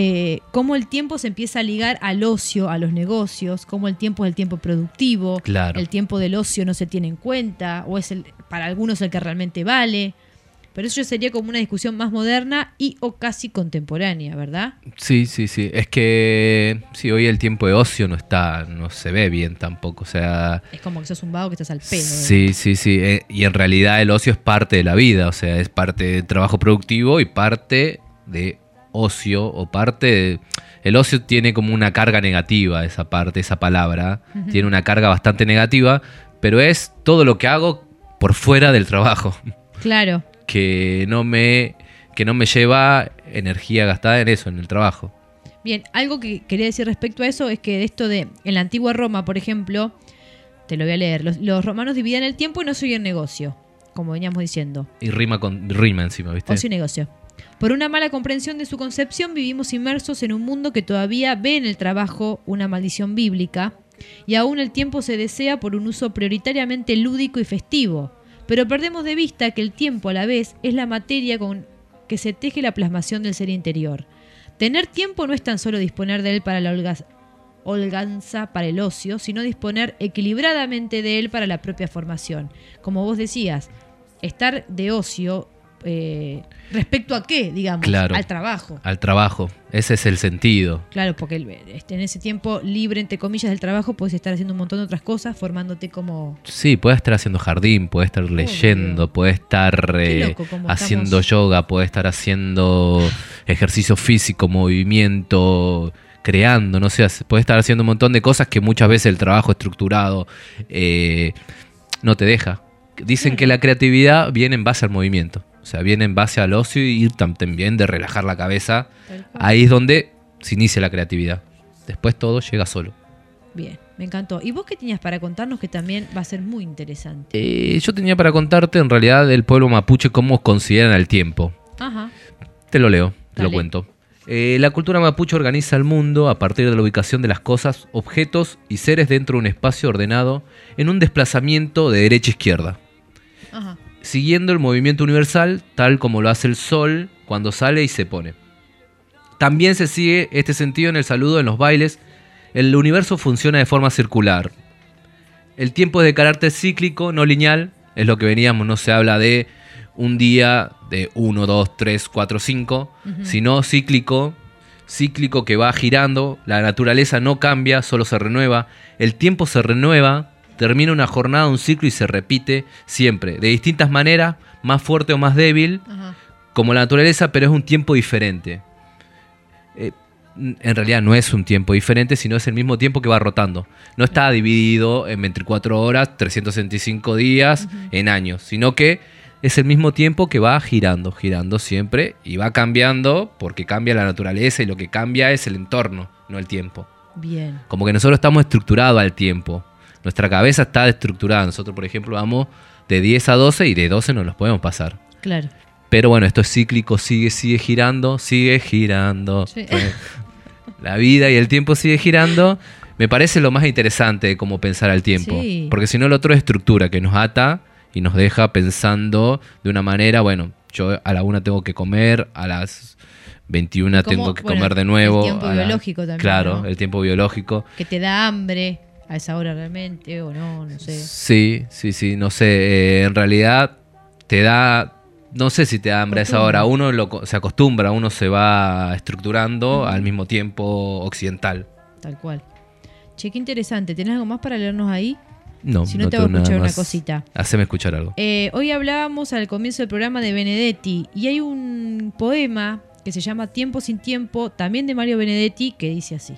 cómo el tiempo se empieza a ligar al ocio, a los negocios, cómo el tiempo es el tiempo productivo, claro. El tiempo del ocio no se tiene en cuenta, o es para algunos el que realmente vale. Pero eso ya sería como una discusión más moderna o casi contemporánea, ¿verdad? Sí. Es que hoy el tiempo de ocio no se ve bien tampoco. O sea, es como que sos un vago que estás al pedo. Sí. Y en realidad el ocio es parte de la vida. O sea, es parte del trabajo productivo y parte de ocio o parte de... El ocio tiene como una carga negativa, esa palabra. Uh-huh. Tiene una carga bastante negativa, pero es todo lo que hago por fuera del trabajo. Claro. Que no me lleva energía gastada en eso, en el trabajo. Bien, algo que quería decir respecto a eso es que en la antigua Roma, por ejemplo, te lo voy a leer, los romanos dividían el tiempo y no seguían negocio, como veníamos diciendo. Y rima encima, ¿viste? Ocio y negocio. Por una mala comprensión de su concepción, vivimos inmersos en un mundo que todavía ve en el trabajo una maldición bíblica, y aún el tiempo se desea por un uso prioritariamente lúdico y festivo. Pero perdemos de vista que el tiempo a la vez es la materia con que se teje la plasmación del ser interior. Tener tiempo no es tan solo disponer de él para la holganza, para el ocio, sino disponer equilibradamente de él para la propia formación. Como vos decías, estar de ocio respecto a qué, digamos, claro, al trabajo. Al trabajo, ese es el sentido. Claro, porque en ese tiempo libre, entre comillas, del trabajo, puedes estar haciendo un montón de otras cosas, formándote como... Sí, puedes estar haciendo jardín, puedes estar leyendo, puedes estar haciendo yoga, puedes estar haciendo ejercicio físico, movimiento, creando, no sé, puedes estar haciendo un montón de cosas que muchas veces el trabajo estructurado no te deja. Dicen que la creatividad viene en base al movimiento. O sea, viene en base al ocio y también de relajar la cabeza. Ahí es donde se inicia la creatividad. Después todo llega solo. Bien, me encantó. ¿Y vos qué tenías para contarnos que también va a ser muy interesante? Yo tenía para contarte en realidad del pueblo mapuche cómo consideran el tiempo. Ajá. Te lo leo, te lo cuento. La cultura mapuche organiza el mundo a partir de la ubicación de las cosas, objetos y seres dentro de un espacio ordenado en un desplazamiento de derecha a izquierda. Ajá. Siguiendo el movimiento universal, tal como lo hace el sol cuando sale y se pone. También se sigue este sentido en el saludo en los bailes. El universo funciona de forma circular. El tiempo es de carácter cíclico, no lineal. Es lo que veníamos, no se habla de un día de 1, 2, 3, 4, 5, sino cíclico que va girando. La naturaleza no cambia, solo se renueva. El tiempo se renueva. Termina una jornada, un ciclo y se repite siempre, de distintas maneras, más fuerte o más débil, como la naturaleza, pero es un tiempo diferente. En realidad no es un tiempo diferente, sino es el mismo tiempo que va rotando. No está dividido en 24 horas, 365 días, en años, sino que es el mismo tiempo que va girando siempre y va cambiando porque cambia la naturaleza y lo que cambia es el entorno, no el tiempo. Bien. Como que nosotros estamos estructurados al tiempo. Nuestra cabeza está estructurada. Nosotros, por ejemplo, vamos de 10 a 12 y de 12 no los podemos pasar. Claro. Pero bueno, esto es cíclico, sigue girando. Sí. La vida y el tiempo sigue girando. Me parece lo más interesante de cómo pensar al tiempo. Sí. Porque si no, lo otro es estructura que nos ata y nos deja pensando de una manera, bueno, yo a la 1 tengo que comer, a las 21 tengo que comer de nuevo. El tiempo biológico también. Claro, ¿no? El tiempo biológico. Que te da hambre a esa hora realmente o no sé. Sí, no sé. En realidad te da, no sé si te da hambre a esa hora. Uno se acostumbra, uno se va estructurando al mismo tiempo occidental. Tal cual. Che, qué interesante. ¿Tenés algo más para leernos ahí? No, si no te voy a escuchar una cosita. Haceme escuchar algo. Hoy hablábamos al comienzo del programa de Benedetti y hay un poema que se llama Tiempo sin tiempo, también de Mario Benedetti, que dice así.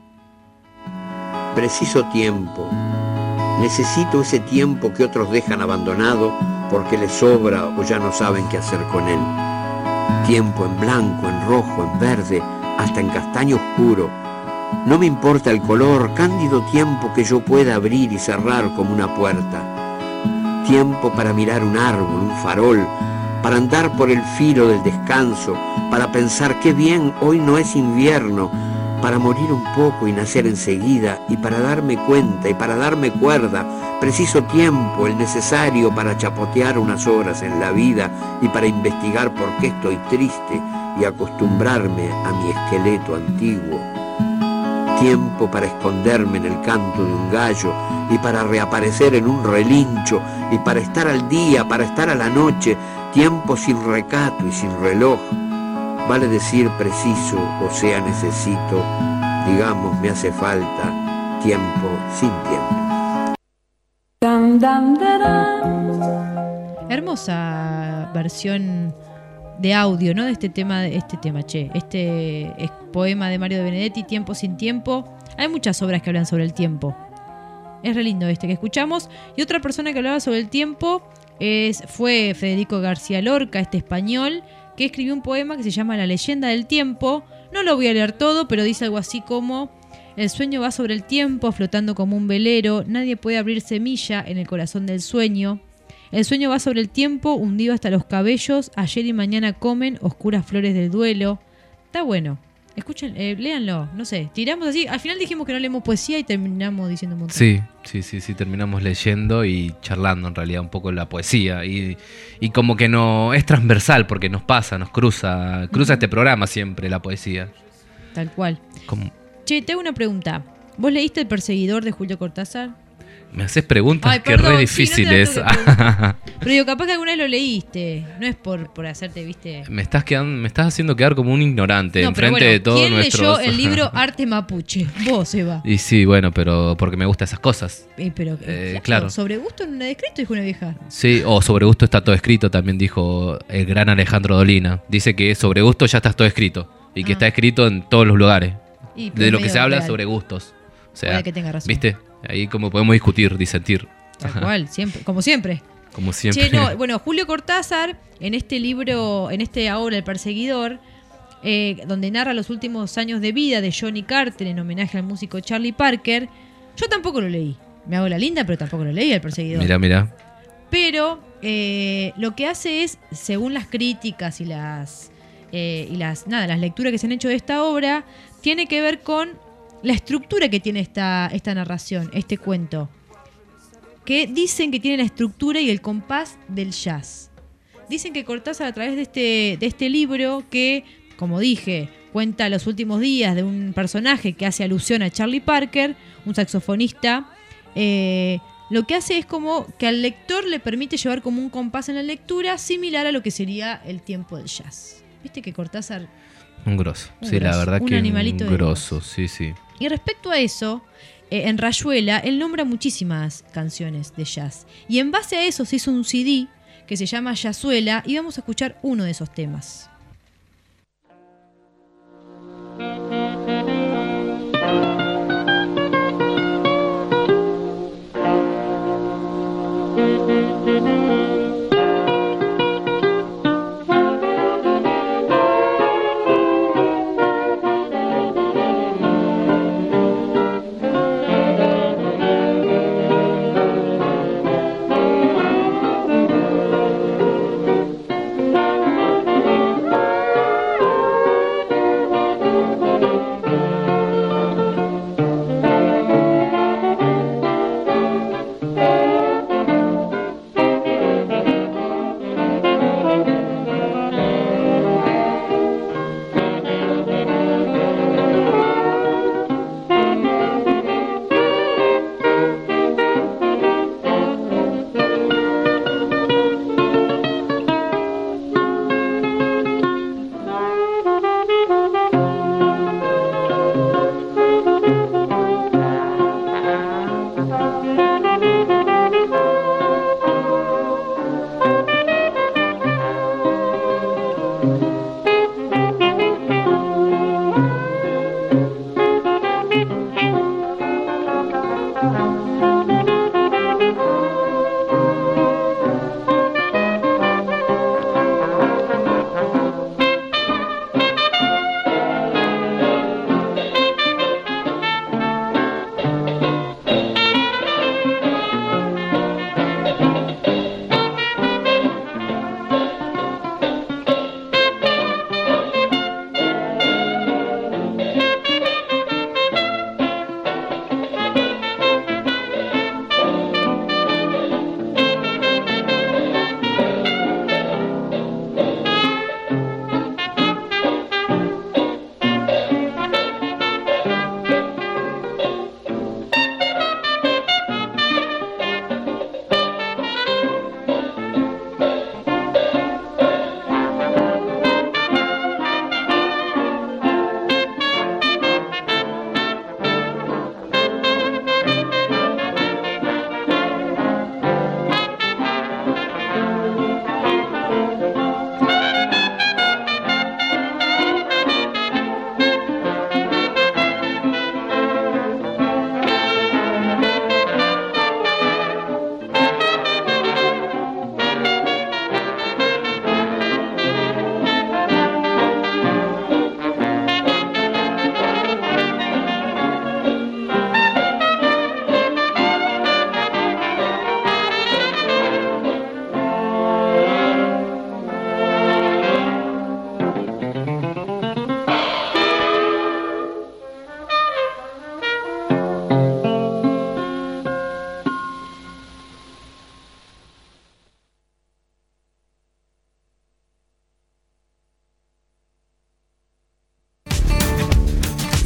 Preciso tiempo. Necesito ese tiempo que otros dejan abandonado porque les sobra o ya no saben qué hacer con él. Tiempo en blanco, en rojo, en verde, hasta en castaño oscuro. No me importa el color, cándido tiempo que yo pueda abrir y cerrar como una puerta. Tiempo para mirar un árbol, un farol, para andar por el filo del descanso, para pensar qué bien, hoy no es invierno, para morir un poco y nacer enseguida, y para darme cuenta y para darme cuerda, preciso tiempo, el necesario para chapotear unas horas en la vida y para investigar por qué estoy triste y acostumbrarme a mi esqueleto antiguo. Tiempo para esconderme en el canto de un gallo y para reaparecer en un relincho y para estar al día, para estar a la noche, tiempo sin recato y sin reloj. Vale decir preciso, o sea necesito, digamos me hace falta, tiempo sin tiempo. Hermosa versión de audio, ¿no? De este poema de Mario Benedetti, Tiempo sin tiempo. Hay muchas obras que hablan sobre el tiempo. Es re lindo que escuchamos. Y otra persona que hablaba sobre el tiempo fue Federico García Lorca, este español, que escribió un poema que se llama La leyenda del tiempo. No lo voy a leer todo, pero dice algo así como: el sueño va sobre el tiempo, flotando como un velero, nadie puede abrir semilla en el corazón del sueño. El sueño va sobre el tiempo, hundido hasta los cabellos, ayer y mañana comen oscuras flores del duelo. Está bueno. Escuchen, léanlo, no sé, tiramos así. Al final dijimos que no leemos poesía y terminamos diciendo un montón. Sí, terminamos leyendo y charlando en realidad un poco la poesía. Y como que no es transversal porque nos pasa, nos cruza este programa siempre la poesía. Tal cual. Che, te hago una pregunta. ¿Vos leíste El perseguidor de Julio Cortázar? Me haces preguntas que re difíciles. Sí, pero digo, capaz que alguna vez lo leíste. No es por hacerte, viste. Me estás haciendo quedar como un ignorante enfrente de todos nuestros. ¿Quién leyó el libro Arte Mapuche? Vos, Eva. Y sí, bueno, pero porque me gustan esas cosas. Claro. Sobre gusto no está escrito, dijo una vieja. Sí, o sobre gusto está todo escrito, también dijo el gran Alejandro Dolina. Dice que sobre gusto ya está todo escrito. Y que está escrito en todos los lugares. De lo que se habla sobre gustos. O sea, puede que tenga razón. ¿Viste? Ahí como podemos discutir, disentir. Tal cual, siempre, como siempre. Che, bueno, Julio Cortázar, en este libro, en esta obra El perseguidor, donde narra los últimos años de vida de Johnny Carter en homenaje al músico Charlie Parker, yo tampoco lo leí. Me hago la linda, pero tampoco lo leí, El perseguidor. Mira. Pero lo que hace es, según las críticas y las lecturas que se han hecho de esta obra, tiene que ver con la estructura que tiene esta narración, este cuento, que dicen que tiene la estructura y el compás del jazz. Dicen que Cortázar, a través de este libro, que, como dije, cuenta los últimos días de un personaje que hace alusión a Charlie Parker, un saxofonista, lo que hace es como que al lector le permite llevar como un compás en la lectura similar a lo que sería el tiempo del jazz. ¿Viste que Cortázar... Un grosso, la verdad que un grosso, sí. Y respecto a eso, en Rayuela, él nombra muchísimas canciones de jazz. Y en base a eso se hizo un CD que se llama Jazzuela y vamos a escuchar uno de esos temas.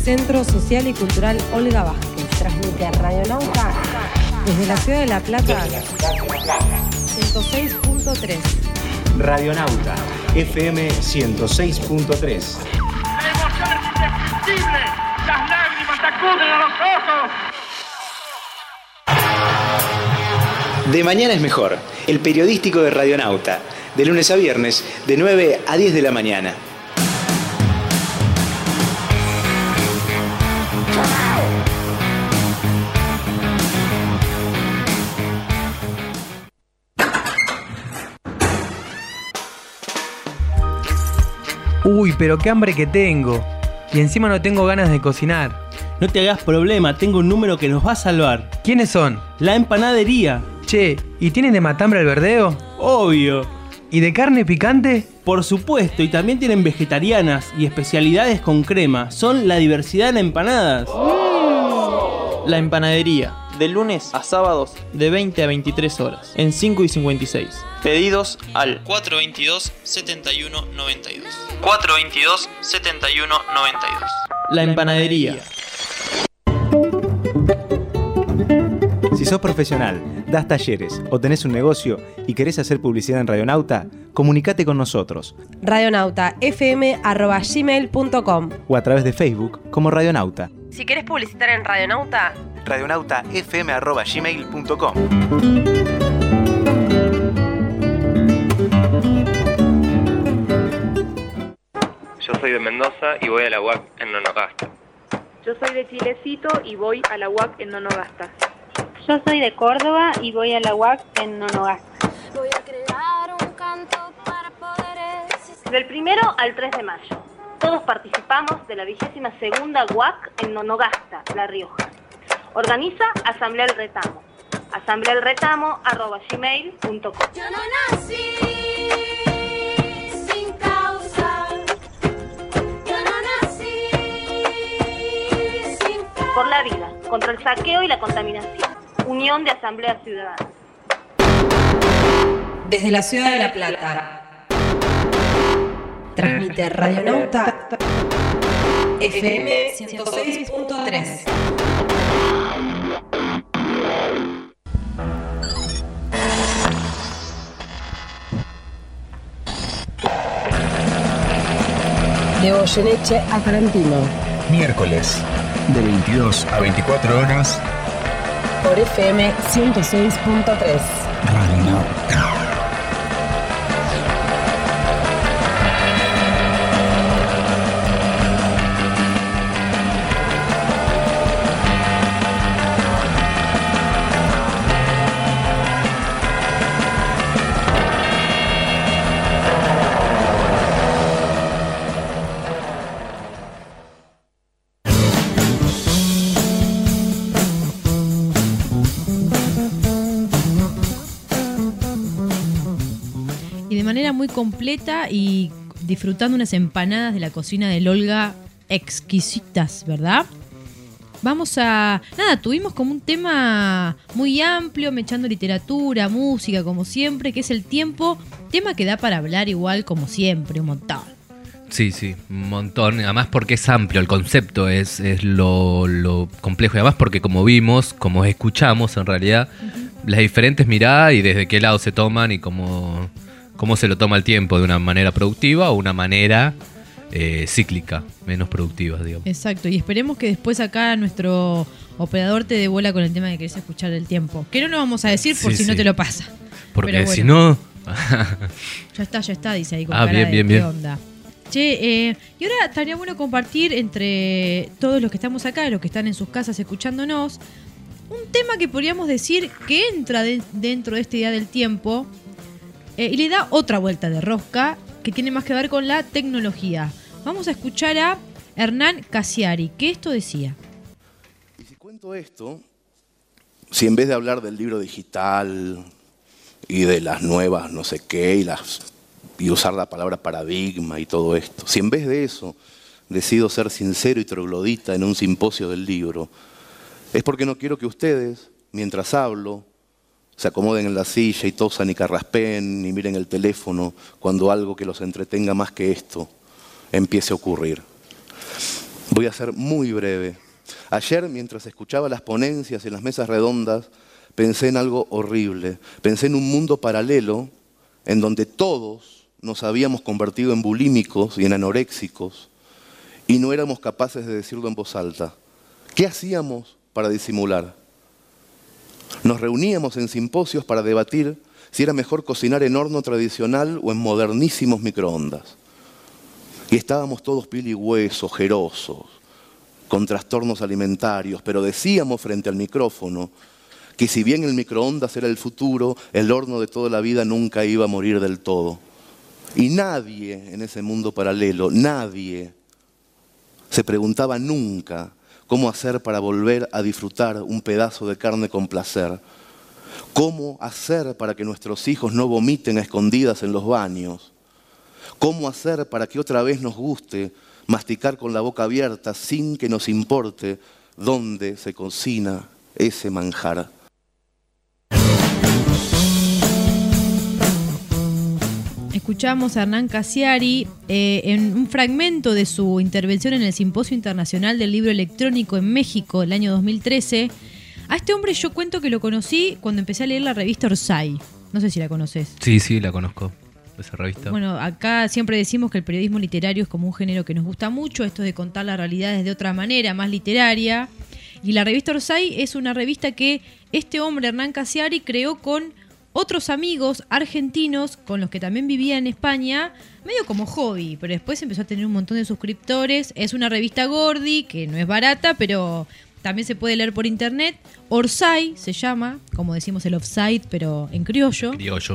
Centro Social y Cultural Olga Vázquez. Transmite Radionauta desde la ciudad de La Plata, 106.3. Radionauta, FM 106.3. La emoción es indescriptible. Las lágrimas te acuden a los ojos. De mañana es mejor, el periodístico de Radionauta, de lunes a viernes, de 9 a 10 de la mañana. Uy, pero qué hambre que tengo. Y encima no tengo ganas de cocinar. No te hagas problema, tengo un número que nos va a salvar. ¿Quiénes son? La empanadería. Che, ¿y tienen de matambre al verdeo? Obvio. ¿Y de carne picante? Por supuesto, y también tienen vegetarianas y especialidades con crema. Son la diversidad en empanadas. La empanadería, de lunes a sábados de 20 a 23 horas, en 5 y 56. Pedidos al 422-7192. 422-7192. La empanadería. Si sos profesional, das talleres o tenés un negocio y querés hacer publicidad en Radionauta, comunicate con nosotros. radionautafm@gmail.com O a través de Facebook como Radionauta. Si querés publicitar en Radionauta, radionautafm@gmail.com. Yo soy de Mendoza y voy a la UAC en Nonogasta. Yo soy de Chilecito y voy a la UAC en Nonogasta. Yo soy de Córdoba y voy a la UAC en Nonogasta. Voy a crear un canto para poder existir. Del 1 al 3 de mayo, todos participamos de la 22ª UAC en Nonogasta, La Rioja. Organiza Asamblea El Retamo. asamblealretamo@gmail.com. Yo no nací sin causa. Yo no nací sin causa. Por la vida, contra el saqueo y la contaminación. Unión de Asamblea Ciudadana. desde la ciudad de La Plata, transmite Radionauta FM 106.3. De Goyeneche a Tarantino. Miércoles, de 22 a 24 horas. Por FM 106.3. Radionauta. Muy completa y disfrutando unas empanadas de la cocina del Olga exquisitas, ¿verdad? Tuvimos como un tema muy amplio, mechando literatura, música, como siempre, que es el tiempo, tema que da para hablar igual como siempre, un montón. Sí, un montón, además porque es amplio, el concepto es lo complejo, y además porque como vimos, como escuchamos en realidad, las diferentes miradas y desde qué lado se toman y cómo se lo toma el tiempo, de una manera productiva o una manera cíclica, menos productiva, digamos. Exacto, y esperemos que después acá nuestro operador te dé bola con el tema de que querés escuchar el tiempo. Que no lo vamos a decir por si no te lo pasa. Porque bueno, si no... ya está, dice ahí con cara de bien. ¿Qué onda? Che, y ahora estaría bueno compartir entre todos los que estamos acá, los que están en sus casas escuchándonos, un tema que podríamos decir que entra dentro de esta idea del tiempo. Y le da otra vuelta de rosca que tiene más que ver con la tecnología. Vamos a escuchar a Hernán Casiari, que esto decía. Y si cuento esto, si en vez de hablar del libro digital y de las nuevas no sé qué y usar la palabra paradigma y todo esto, si en vez de eso decido ser sincero y troglodita en un simposio del libro, es porque no quiero que ustedes, mientras hablo, se acomoden en la silla y tosan y carraspeen y miren el teléfono cuando algo que los entretenga más que esto empiece a ocurrir. Voy a ser muy breve. Ayer, mientras escuchaba las ponencias en las mesas redondas, pensé en algo horrible. Pensé en un mundo paralelo en donde todos nos habíamos convertido en bulímicos y en anoréxicos y no éramos capaces de decirlo en voz alta. ¿Qué hacíamos para disimular? Nos reuníamos en simposios para debatir si era mejor cocinar en horno tradicional o en modernísimos microondas. Y estábamos todos piel y hueso, ojerosos, con trastornos alimentarios, pero decíamos frente al micrófono que si bien el microondas era el futuro, el horno de toda la vida nunca iba a morir del todo. Y nadie en ese mundo paralelo, nadie se preguntaba nunca cómo hacer para volver a disfrutar un pedazo de carne con placer, cómo hacer para que nuestros hijos no vomiten a escondidas en los baños, cómo hacer para que otra vez nos guste masticar con la boca abierta sin que nos importe dónde se cocina ese manjar. Escuchamos a Hernán Cassiari en un fragmento de su intervención en el Simposio Internacional del Libro Electrónico en México el año 2013. A este hombre yo cuento que lo conocí cuando empecé a leer la revista Orsay. No sé si la conoces. Sí, la conozco, esa revista. Bueno, acá siempre decimos que el periodismo literario es como un género que nos gusta mucho, esto de contar las realidades de otra manera, más literaria. Y la revista Orsay es una revista que este hombre, Hernán Cassiari, creó con otros amigos argentinos con los que también vivía en España, medio como hobby, pero después empezó a tener un montón de suscriptores. Es una revista gordi, que no es barata, pero también se puede leer por internet. Orsay se llama, como decimos el offside, pero en criollo.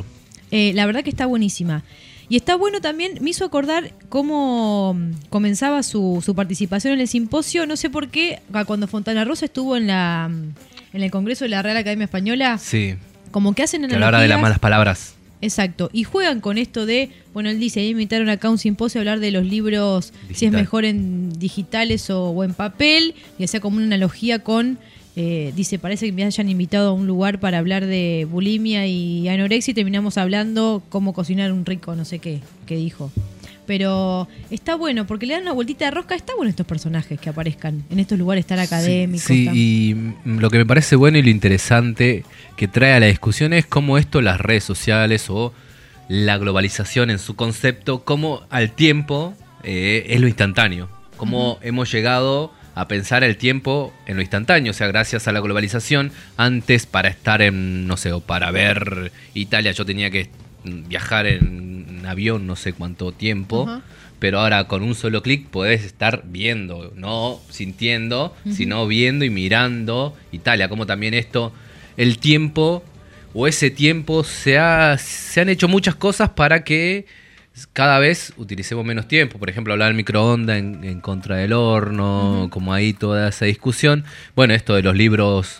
La verdad que está buenísima. Y está bueno también, me hizo acordar cómo comenzaba su participación en el simposio. No sé por qué, cuando Fontana Rosa estuvo en el Congreso de la Real Academia Española. Sí. Como que hacen analogías. Que habla de las malas palabras. Exacto. Y juegan con esto de, bueno, él dice, ahí me invitaron acá a un simposio a hablar de los libros, si es mejor en digitales o en papel, y hacía como una analogía con, dice, parece que me hayan invitado a un lugar para hablar de bulimia y anorexia y terminamos hablando cómo cocinar un rico, no sé qué dijo. Pero está bueno, porque le dan una vueltita de rosca. Está bueno estos personajes que aparezcan en estos lugares tan académicos. Sí, y lo que me parece bueno y lo interesante que trae a la discusión es cómo esto, las redes sociales o la globalización en su concepto, cómo al tiempo es lo instantáneo. Cómo hemos llegado a pensar el tiempo en lo instantáneo. O sea, gracias a la globalización, antes para estar en, no sé, o para ver Italia, yo tenía que viajar en avión no sé cuánto tiempo, pero ahora con un solo clic podés estar viendo, no sintiendo, sino viendo y mirando Italia. Como también esto, el tiempo o ese tiempo se han hecho muchas cosas para que cada vez utilicemos menos tiempo. Por ejemplo, hablar del microondas en contra del horno, como ahí toda esa discusión. Bueno, esto de los libros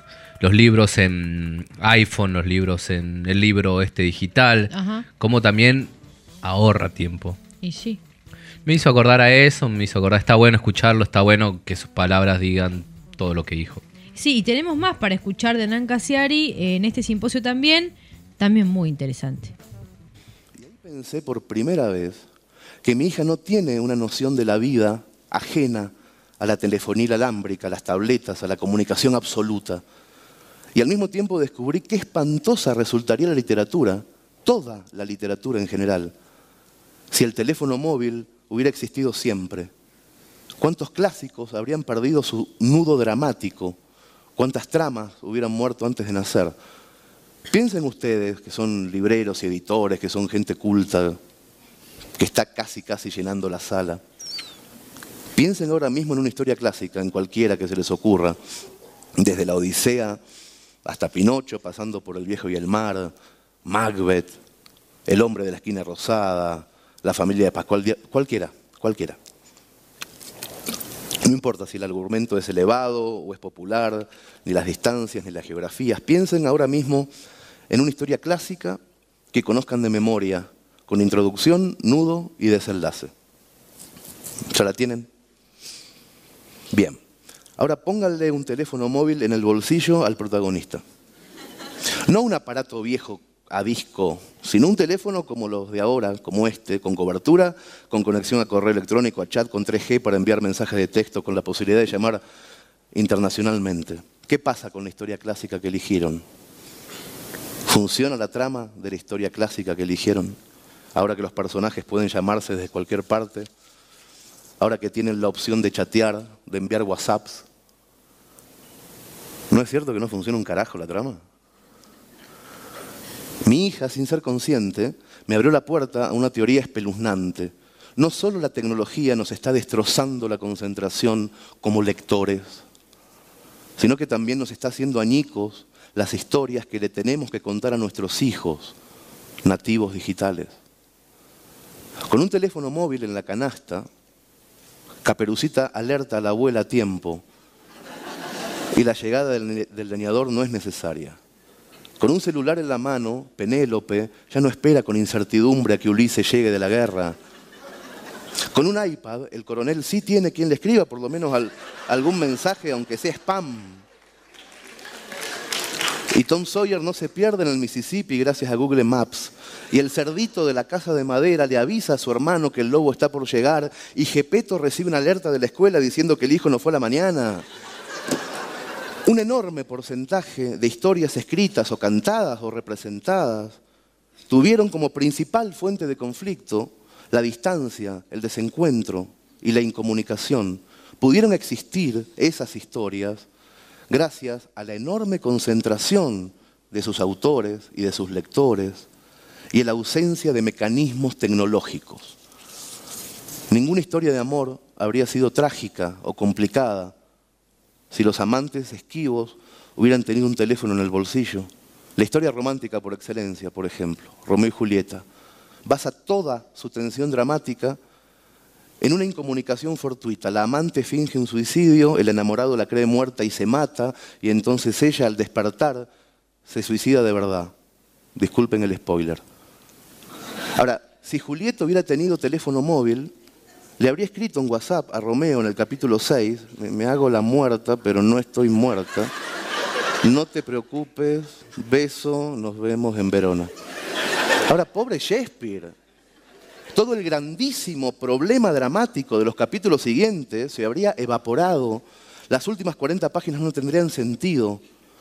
en iPhone, los libros en el libro digital, como también ahorra tiempo. Y sí. Me hizo acordar a eso, está bueno escucharlo, está bueno que sus palabras digan todo lo que dijo. Sí, y tenemos más para escuchar de Hernán Cassiari en este simposio también muy interesante. Y ahí pensé por primera vez que mi hija no tiene una noción de la vida ajena a la telefonía alámbrica, a las tabletas, a la comunicación absoluta. Y al mismo tiempo descubrí qué espantosa resultaría la literatura, toda la literatura en general, si el teléfono móvil hubiera existido siempre. ¿Cuántos clásicos habrían perdido su nudo dramático? ¿Cuántas tramas hubieran muerto antes de nacer? Piensen ustedes, que son libreros y editores, que son gente culta, que está casi llenando la sala. Piensen ahora mismo en una historia clásica, en cualquiera que se les ocurra, desde la Odisea hasta Pinocho, pasando por El viejo y el mar, Macbeth, El hombre de la esquina rosada, La familia de Pascual, cualquiera. No importa si el argumento es elevado o es popular, ni las distancias, ni las geografías. Piensen ahora mismo en una historia clásica que conozcan de memoria, con introducción, nudo y desenlace. ¿Ya la tienen? Bien. Ahora pónganle un teléfono móvil en el bolsillo al protagonista. No un aparato viejo a disco, sino un teléfono como los de ahora, como este, con cobertura, con conexión a correo electrónico, a chat, con 3G para enviar mensajes de texto, con la posibilidad de llamar internacionalmente. ¿Qué pasa con la historia clásica que eligieron? ¿Funciona la trama de la historia clásica que eligieron? Ahora que los personajes pueden llamarse desde cualquier parte, ahora que tienen la opción de chatear, de enviar WhatsApps. ¿No es cierto que no funciona un carajo la trama? Mi hija, sin ser consciente, me abrió la puerta a una teoría espeluznante. No solo la tecnología nos está destrozando la concentración como lectores, sino que también nos está haciendo añicos las historias que le tenemos que contar a nuestros hijos nativos digitales. Con un teléfono móvil en la canasta, Caperucita alerta a la abuela a tiempo y la llegada del leñador no es necesaria. Con un celular en la mano, Penélope ya no espera con incertidumbre a que Ulises llegue de la guerra. Con un iPad, el coronel sí tiene quien le escriba por lo menos algún mensaje, aunque sea spam. Y Tom Sawyer no se pierde en el Mississippi gracias a Google Maps. Y el cerdito de la casa de madera le avisa a su hermano que el lobo está por llegar. Y Gepetto recibe una alerta de la escuela diciendo que el hijo no fue a la mañana. Un enorme porcentaje de historias escritas o cantadas o representadas tuvieron como principal fuente de conflicto la distancia, el desencuentro y la incomunicación. Pudieron existir esas historias gracias a la enorme concentración de sus autores y de sus lectores y a la ausencia de mecanismos tecnológicos. Ninguna historia de amor habría sido trágica o complicada si los amantes esquivos hubieran tenido un teléfono en el bolsillo. La historia romántica por excelencia, por ejemplo, Romeo y Julieta, basa toda su tensión dramática en una incomunicación fortuita. La amante finge un suicidio, el enamorado la cree muerta y se mata, y entonces ella, al despertar, se suicida de verdad. Disculpen el spoiler. Ahora, si Julieta hubiera tenido teléfono móvil, le habría escrito en WhatsApp a Romeo en el capítulo 6, me hago la muerta, pero no estoy muerta. No te preocupes, beso, nos vemos en Verona. Ahora, pobre Shakespeare. Todo el grandísimo problema dramático de los capítulos siguientes se habría evaporado. Las últimas 40 páginas no tendrían sentido.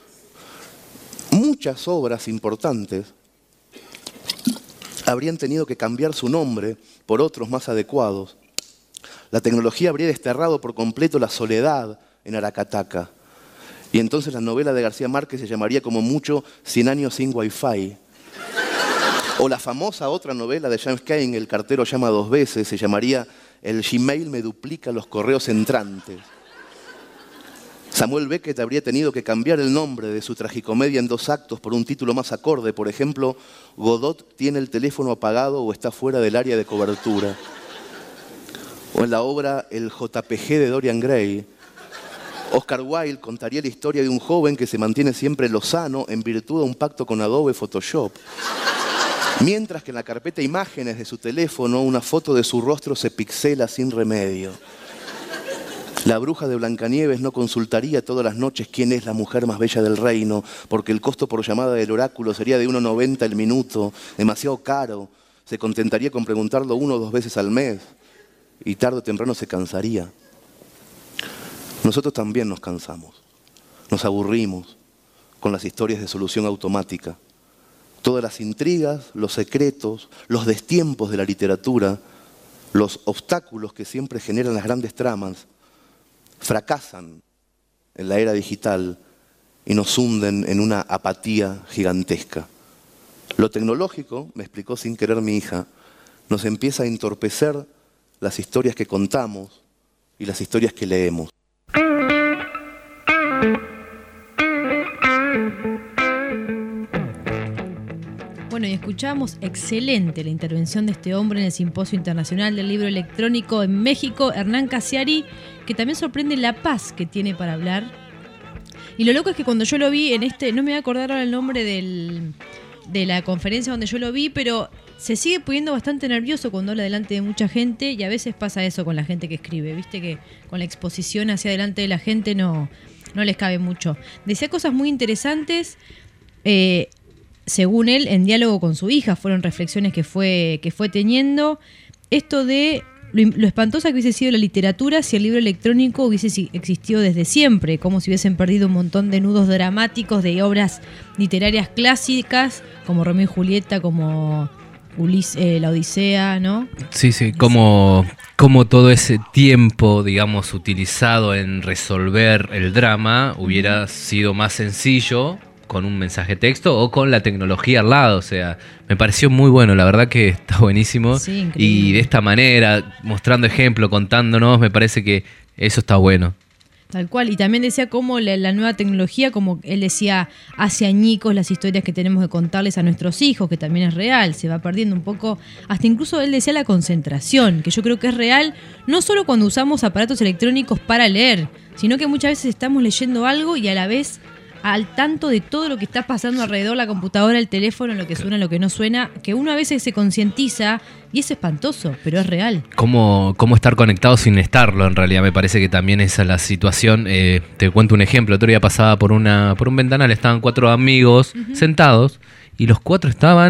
Muchas obras importantes habrían tenido que cambiar su nombre por otros más adecuados. La tecnología habría desterrado por completo la soledad en Aracataca. Y entonces la novela de García Márquez se llamaría como mucho 100 años sin Wi-Fi. O la famosa otra novela de James Cain, El cartero llama 2 veces, se llamaría El Gmail me duplica los correos entrantes. Samuel Beckett habría tenido que cambiar el nombre de su tragicomedia en 2 actos por un título más acorde. Por ejemplo, Godot tiene el teléfono apagado o está fuera del área de cobertura. O en la obra El JPG de Dorian Gray, Oscar Wilde contaría la historia de un joven que se mantiene siempre lozano en virtud de un pacto con Adobe Photoshop. Mientras que en la carpeta imágenes de su teléfono una foto de su rostro se pixela sin remedio. La bruja de Blancanieves no consultaría todas las noches quién es la mujer más bella del reino, porque el costo por llamada del oráculo sería de 1,90 el minuto, demasiado caro. Se contentaría con preguntarlo 1 o 2 veces al mes y tarde o temprano se cansaría. Nosotros también nos cansamos, nos aburrimos con las historias de solución automática. Todas las intrigas, los secretos, los destiempos de la literatura, los obstáculos que siempre generan las grandes tramas, fracasan en la era digital y nos hunden en una apatía gigantesca. Lo tecnológico, me explicó sin querer mi hija, nos empieza a entorpecer las historias que contamos y las historias que leemos. Bueno, y escuchamos excelente la intervención de este hombre en el Simposio Internacional del Libro Electrónico en México, Hernán Casiari, que también sorprende la paz que tiene para hablar. Y lo loco es que cuando yo lo vi no me voy a acordar ahora el nombre de la conferencia donde yo lo vi, pero se sigue poniendo bastante nervioso cuando habla delante de mucha gente, y a veces pasa eso con la gente que escribe, viste que con la exposición hacia delante de la gente no les cabe mucho. Decía cosas muy interesantes. según él, en diálogo con su hija, fueron reflexiones que fue teniendo. Esto de lo espantosa que hubiese sido la literatura si el libro electrónico hubiese existido desde siempre, como si hubiesen perdido un montón de nudos dramáticos de obras literarias clásicas, como Romeo y Julieta, como la Odisea, ¿no? Sí, como todo ese tiempo, digamos, utilizado en resolver el drama hubiera sido más sencillo con un mensaje texto o con la tecnología al lado. O sea, me pareció muy bueno, la verdad que está buenísimo. Sí, y de esta manera, mostrando ejemplo, contándonos, me parece que eso está bueno. Tal cual, y también decía cómo la nueva tecnología, como él decía, hace añicos las historias que tenemos que contarles a nuestros hijos, que también es real, se va perdiendo un poco, hasta incluso él decía la concentración, que yo creo que es real, no solo cuando usamos aparatos electrónicos para leer, sino que muchas veces estamos leyendo algo y a la vez al tanto de todo lo que está pasando alrededor, la computadora, el teléfono, lo que suena, lo que no suena, que uno a veces se concientiza y es espantoso, pero es real. ¿Cómo estar conectado sin estarlo? En realidad me parece que también esa es la situación. Te cuento un ejemplo. Otro día pasaba por un ventanal, estaban 4 amigos sentados y los 4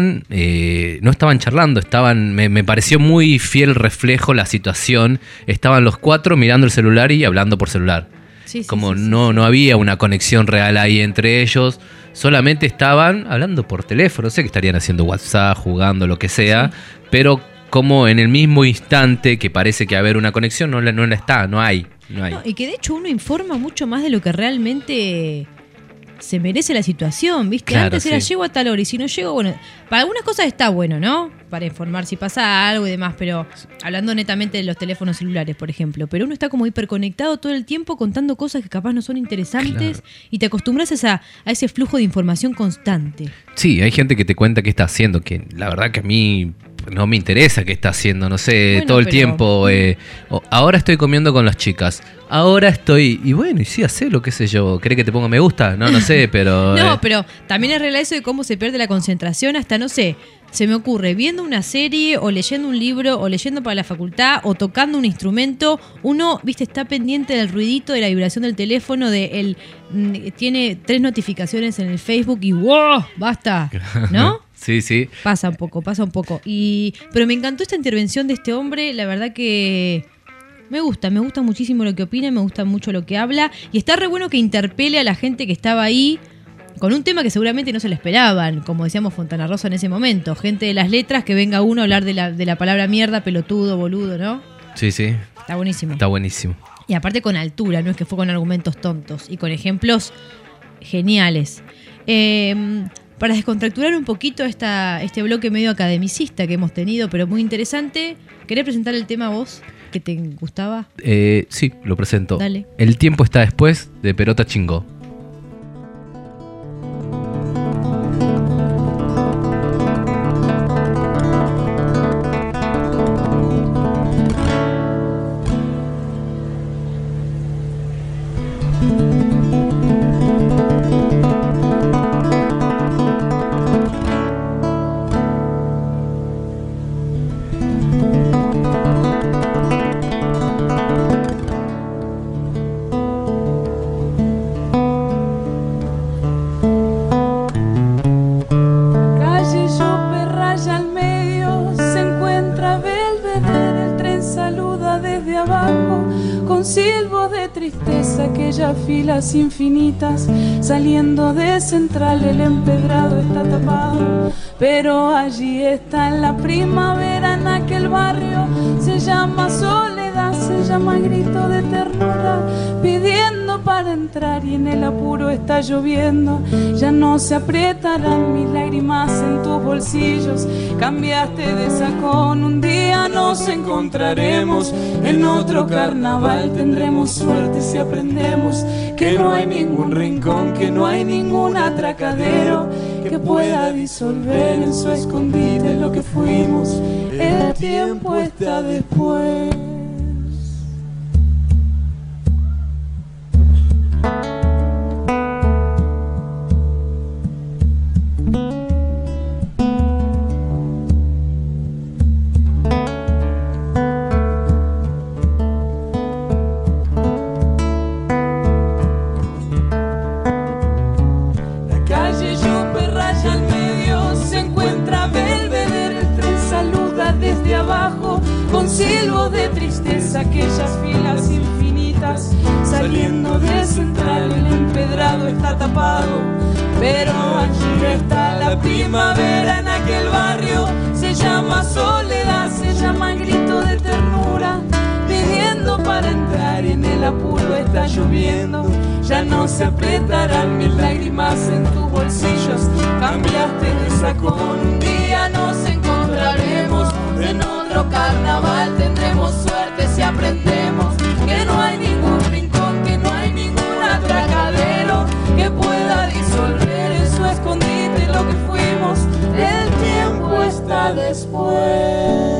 no estaban charlando, me pareció muy fiel reflejo la situación. Estaban los 4 mirando el celular y hablando por celular. No había una conexión real ahí entre ellos, solamente estaban hablando por teléfono, sé que estarían haciendo WhatsApp, jugando, lo que sea, pero como en el mismo instante que parece que haber una conexión, no hay. No, y que de hecho uno informa mucho más de lo que realmente se merece la situación, ¿viste? Claro, antes era llego a tal hora y si no llego, bueno, para algunas cosas está bueno, ¿no? Para informar si pasa algo y demás, pero hablando netamente de los teléfonos celulares, por ejemplo, pero uno está como hiperconectado todo el tiempo contando cosas que capaz no son interesantes, claro, y te acostumbras a ese flujo de información constante. Sí, hay gente que te cuenta qué está haciendo, que la verdad que a mí no me interesa qué está haciendo, no sé, bueno, todo el tiempo. Ahora estoy comiendo con las chicas. Ahora estoy, y bueno, y sí, hacelo, qué sé yo. ¿Querés que te ponga me gusta? No sé, pero... No, pero también es real eso de cómo se pierde la concentración hasta, no sé, se me ocurre, viendo una serie o leyendo un libro o leyendo para la facultad o tocando un instrumento, uno, viste, está pendiente del ruidito, de la vibración del teléfono, tiene 3 notificaciones en el Facebook y ¡wow! ¡Basta! ¿No? Sí. Pasa un poco. Pero me encantó esta intervención de este hombre, la verdad que me gusta muchísimo lo que opina, me gusta mucho lo que habla y está re bueno que interpele a la gente que estaba ahí con un tema que seguramente no se le esperaban, como decíamos Fontana Rosa en ese momento, gente de las letras, que venga uno a hablar de la palabra mierda, pelotudo, boludo, ¿no? Sí. Está buenísimo. Y aparte con altura, no es que fue con argumentos tontos y con ejemplos geniales. Para descontracturar un poquito este bloque medio academicista que hemos tenido, pero muy interesante, ¿querés presentar el tema vos que te gustaba? Sí, lo presento. Dale. El tiempo está después, de Perota Chingó. Infinitas, saliendo de Central, el empedrado está tapado, pero allí está en la primavera, en aquel barrio, se llama soledad, se llama grito de ternura, pidiendo para entrar y en el apuro está lloviendo, ya no se aprietarán mis lágrimas en tus bolsillos, cambiaste de sacón, un día nos encontraremos, en otro carnaval tendremos suerte si aprendemos que no hay ningún rincón, que no hay ningún atracadero que pueda disolver en su escondite lo que fuimos, el tiempo está después. Raya al medio silbos de tristeza, aquellas filas infinitas. Saliendo de central, el empedrado está tapado, pero allí está la primavera en aquel barrio. Se llama soledad, se llama grito de ternura, pidiendo para entrar. En el apuro está lloviendo, ya no se apretarán mis lágrimas en tus bolsillos. Cambiaste de sacón, un día nos encontraremos en otro carnaval. Tendremos suerte si aprendemos que no hay ningún rincón, que no hay ningún atracadero que pueda disolver en su escondite lo que fuimos. El tiempo está después.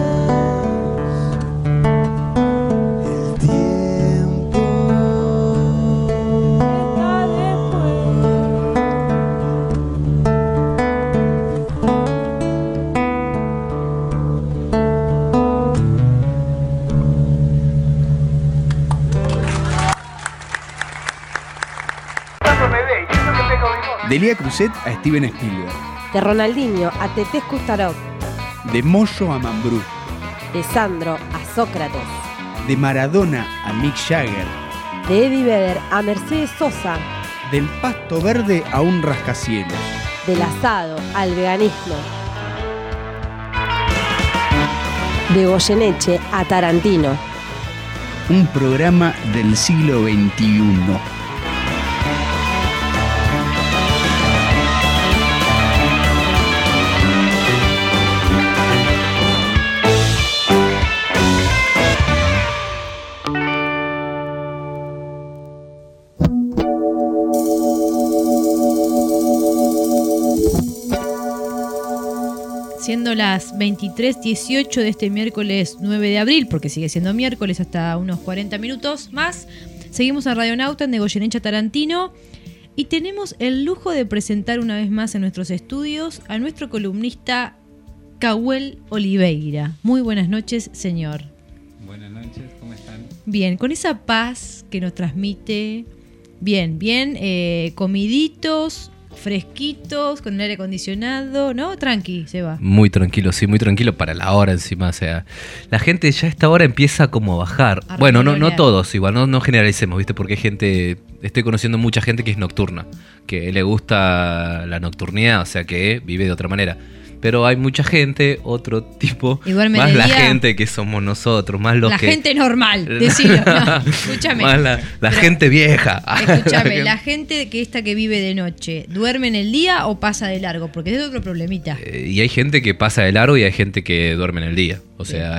De Lía Cruzet a Steven Spielberg. De Ronaldinho a Tetés Kustarov. De Moyo a Mambrú. De Sandro a Sócrates. De Maradona a Mick Jagger. De Eddie Vedder a Mercedes Sosa. Del pasto verde a un rascacielos. Del asado al veganismo. De Goyeneche a Tarantino. Un programa del siglo XXI. Siendo las 23:18 de este miércoles 9 de abril, porque sigue siendo miércoles hasta unos 40 minutos más, seguimos a Radionauta en Goyeneche a Tarantino y tenemos el lujo de presentar una vez más en nuestros estudios a nuestro columnista Cahuel Oliveira. Muy buenas noches, señor. Buenas noches, ¿cómo están? Bien, con esa paz que nos transmite, bien, comiditos, fresquitos, con el aire acondicionado, ¿no? Tranqui, se va. Muy tranquilo, sí, muy tranquilo para la hora encima, o sea, la gente ya a esta hora empieza como a bajar. Bueno, no todos igual, no generalicemos, ¿viste? Porque hay gente, estoy conociendo mucha gente que es nocturna, que le gusta la nocturnidad, o sea, que vive de otra manera. Pero hay mucha gente, otro tipo, más la gente que somos nosotros, más los la que... La gente normal, decilo, no, escúchame. Más la gente vieja. Escúchame, la gente que vive de noche, ¿duerme en el día o pasa de largo? Porque es otro problemita. Y hay gente que pasa de largo y hay gente que duerme en el día. O sea,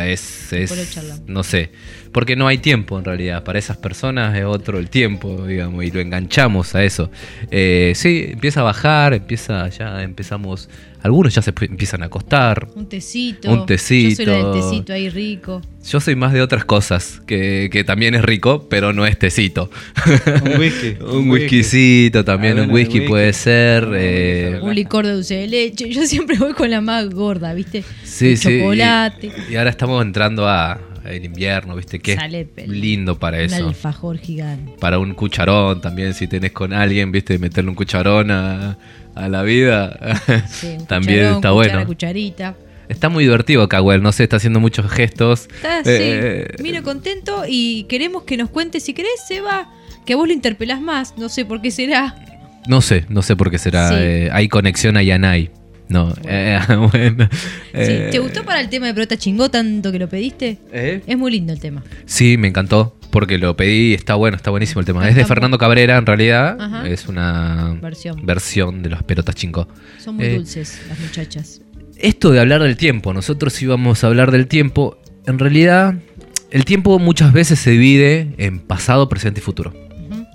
no sé, porque no hay tiempo en realidad. Para esas personas es otro el tiempo, digamos, y lo enganchamos a eso. Sí, empieza a bajar, empezamos... Algunos ya se empiezan a acostar. Un tecito. Yo soy la del tecito ahí rico. Yo soy más de otras cosas, que también es rico, pero no es tecito. Un whisky. Un whiskycito también, un whisky puede ser. Un licor de dulce de leche. Yo siempre voy con la más gorda, ¿viste? Sí, chocolate. Y ahora estamos entrando a el invierno, ¿viste? Que es lindo para eso. Un alfajor gigante. Para un cucharón también, si tenés con alguien, ¿viste? Meterle un cucharón a la vida. Sí, también cucharón, está bueno. Cucharita. Está muy divertido Cahuel, no sé, está haciendo muchos gestos. Vino contento y queremos que nos cuente, si querés, Seba, que a vos lo interpelás más, no sé por qué será. No sé por qué será. Sí. Hay conexión a Yanay. No, bueno. Sí. ¿Te gustó para el tema de Pelota Chingó tanto que lo pediste? Es muy lindo el tema. Sí, me encantó. Porque lo pedí, está buenísimo el tema. Es de Fernando Cabrera, en realidad. Ajá. Es una versión de los Pelotas Chingó. Son muy dulces las muchachas. Esto de hablar del tiempo, nosotros íbamos a hablar del tiempo. En realidad, el tiempo muchas veces se divide en pasado, presente y futuro. Uh-huh.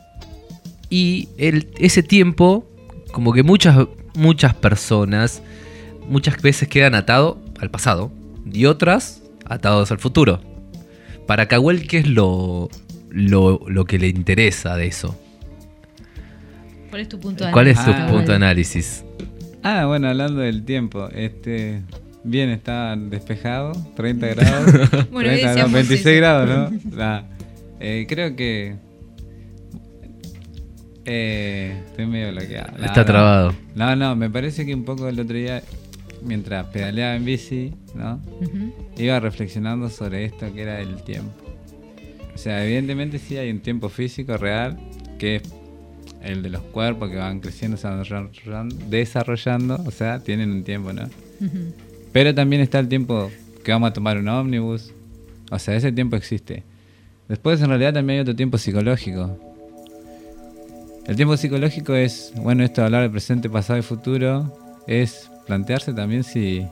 Y ese tiempo, como que muchas personas, muchas veces quedan atados al pasado y otras atados al futuro. Para Cahuel, ¿qué es lo que le interesa de eso? ¿Cuál es tu punto de análisis? ¿Cuál es tu punto de análisis? Bueno, hablando del tiempo, bien, está despejado, 30 grados, bueno, 26 eso. Grados, ¿no? Creo que estoy medio bloqueado. Está trabado. No, me parece que un poco el otro día mientras pedaleaba en bici, ¿no? Iba reflexionando sobre esto que era el tiempo. O sea, evidentemente sí hay un tiempo físico real, que es el de los cuerpos que van creciendo, se van desarrollando, o sea, tienen un tiempo, ¿no? Pero también está el tiempo que vamos a tomar un ómnibus, o sea, ese tiempo existe. Después, en realidad, también hay otro tiempo psicológico. El tiempo psicológico es, bueno, esto de hablar de presente, pasado y futuro, es plantearse también si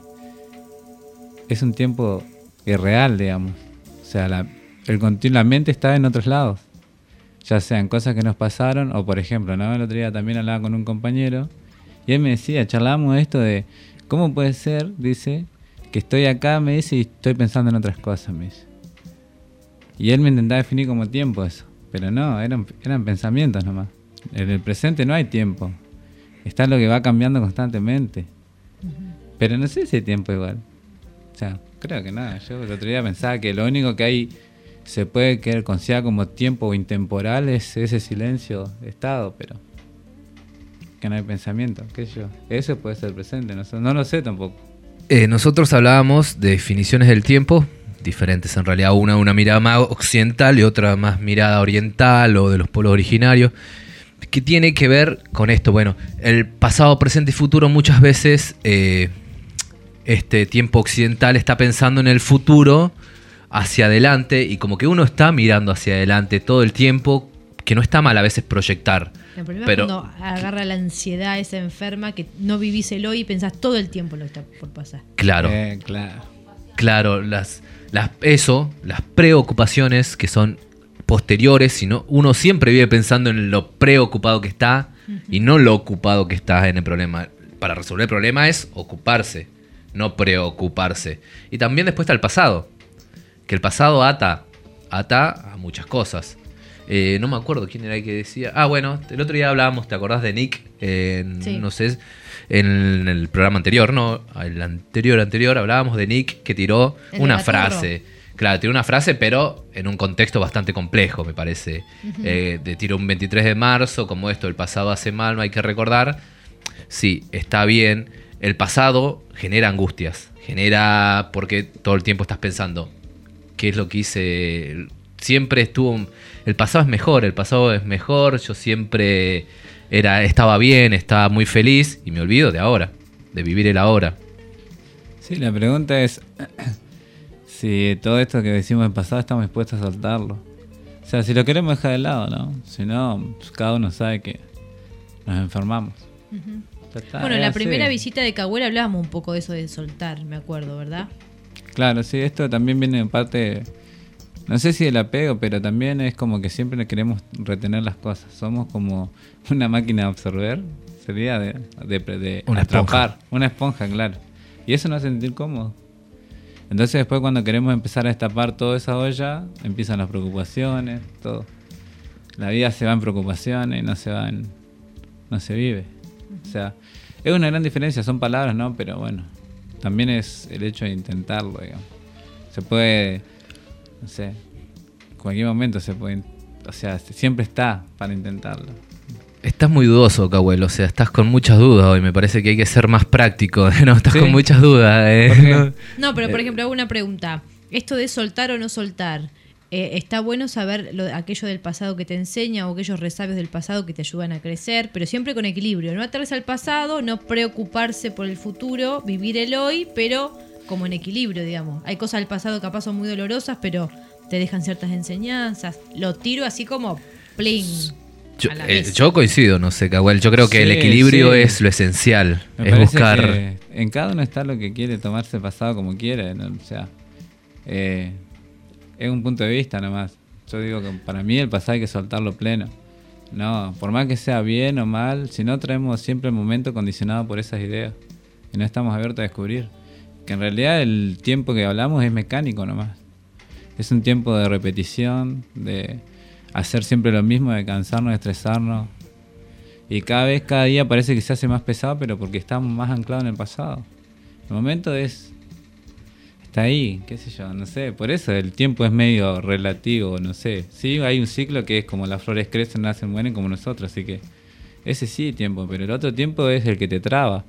es un tiempo irreal, digamos. O sea, la mente está en otros lados. Ya sean cosas que nos pasaron, o por ejemplo, ¿no? El otro día también hablaba con un compañero, y él me decía, charlábamos de esto de, ¿cómo puede ser, dice, que estoy acá, me dice, y estoy pensando en otras cosas, me dice. Y él me intentaba definir como tiempo eso, pero no, eran pensamientos nomás. En el presente no hay tiempo, está lo que va cambiando constantemente. Pero no sé si hay tiempo igual. O sea, creo que nada. Yo el otro día pensaba que lo único que hay se puede quedar considerado como tiempo intemporal es ese silencio de estado, pero que no hay pensamiento, qué sé yo. Eso puede ser presente, no lo sé tampoco. Nosotros hablábamos de definiciones del tiempo diferentes en realidad, una mirada más occidental y otra más mirada oriental o de los pueblos originarios, que tiene que ver con esto. Bueno, el pasado, presente y futuro muchas veces este tiempo occidental está pensando en el futuro hacia adelante, y como que uno está mirando hacia adelante todo el tiempo, que no está mal a veces proyectar. El problema es cuando agarra la ansiedad esa enferma, que no vivís el hoy y pensás todo el tiempo lo que está por pasar. Claro. Claro, las preocupaciones que son posteriores, sino uno siempre vive pensando en lo preocupado que está y no lo ocupado que está en el problema. Para resolver el problema es ocuparse, no preocuparse. Y también después está el pasado, que el pasado ata a muchas cosas. No me acuerdo quién era el que decía. Bueno, el otro día hablábamos, ¿te acordás de Nick? Sí. No sé, en el programa anterior, ¿no? El anterior hablábamos de Nick, que tiró una frase. Claro, tiró una frase, pero en un contexto bastante complejo, me parece. Tiró un 23 de marzo, como esto, el pasado hace mal, no hay que recordar. Sí, está bien. El pasado genera angustias. Porque todo el tiempo estás pensando, ¿qué es lo que hice? Siempre estuvo... El pasado es mejor, yo siempre estaba bien, estaba muy feliz, y me olvido de ahora, de vivir el ahora. Sí, la pregunta es si todo esto que decimos del pasado estamos dispuestos a soltarlo. O sea, si lo queremos dejar de lado, ¿no? Si no, pues cada uno sabe que nos enfermamos. Bueno, en la primera visita de Cahuel hablábamos un poco de eso de soltar, me acuerdo, ¿verdad? Claro, sí, esto también viene en parte... No sé si del apego, pero también es como que siempre queremos retener las cosas. Somos como una máquina de absorber, sería de atrapar. Una esponja, claro. Y eso nos hace sentir cómodos. Entonces después, cuando queremos empezar a destapar toda esa olla, empiezan las preocupaciones, todo. La vida se va en preocupaciones, no se vive. O sea, es una gran diferencia, son palabras, ¿no? Pero bueno, también es el hecho de intentarlo, digamos. Se puede... No sé, en cualquier momento se puede, o sea, siempre está para intentarlo. Estás muy dudoso, Cahuel, o sea, estás con muchas dudas hoy, me parece que hay que ser más práctico, ¿no? Estás con muchas dudas. No, pero por ejemplo, hago una pregunta, esto de soltar o no soltar, está bueno saber aquello del pasado que te enseña o aquellos resabios del pasado que te ayudan a crecer, pero siempre con equilibrio, no atarse al pasado, no preocuparse por el futuro, vivir el hoy, pero... como en equilibrio, digamos. Hay cosas del pasado que capaz son muy dolorosas, pero te dejan ciertas enseñanzas. Lo tiro así como pling. Yo coincido, no sé, Cahuel. Yo creo que el equilibrio es lo esencial. Es buscar. Que en cada uno está lo que quiere tomarse el pasado como quiere, ¿no? O sea, es un punto de vista nomás. Yo digo que para mí el pasado hay que soltarlo pleno. No, por más que sea bien o mal, si no traemos siempre el momento condicionado por esas ideas y no estamos abiertos a descubrir. Que en realidad el tiempo que hablamos es mecánico nomás. Es un tiempo de repetición, de hacer siempre lo mismo, de cansarnos, de estresarnos. Y cada día parece que se hace más pesado, pero porque estamos más anclados en el pasado. El momento está ahí, qué sé yo, no sé. Por eso el tiempo es medio relativo, no sé. Sí, hay un ciclo que es como las flores crecen, nacen, mueren como nosotros, así que ese sí tiempo, pero el otro tiempo es el que te traba.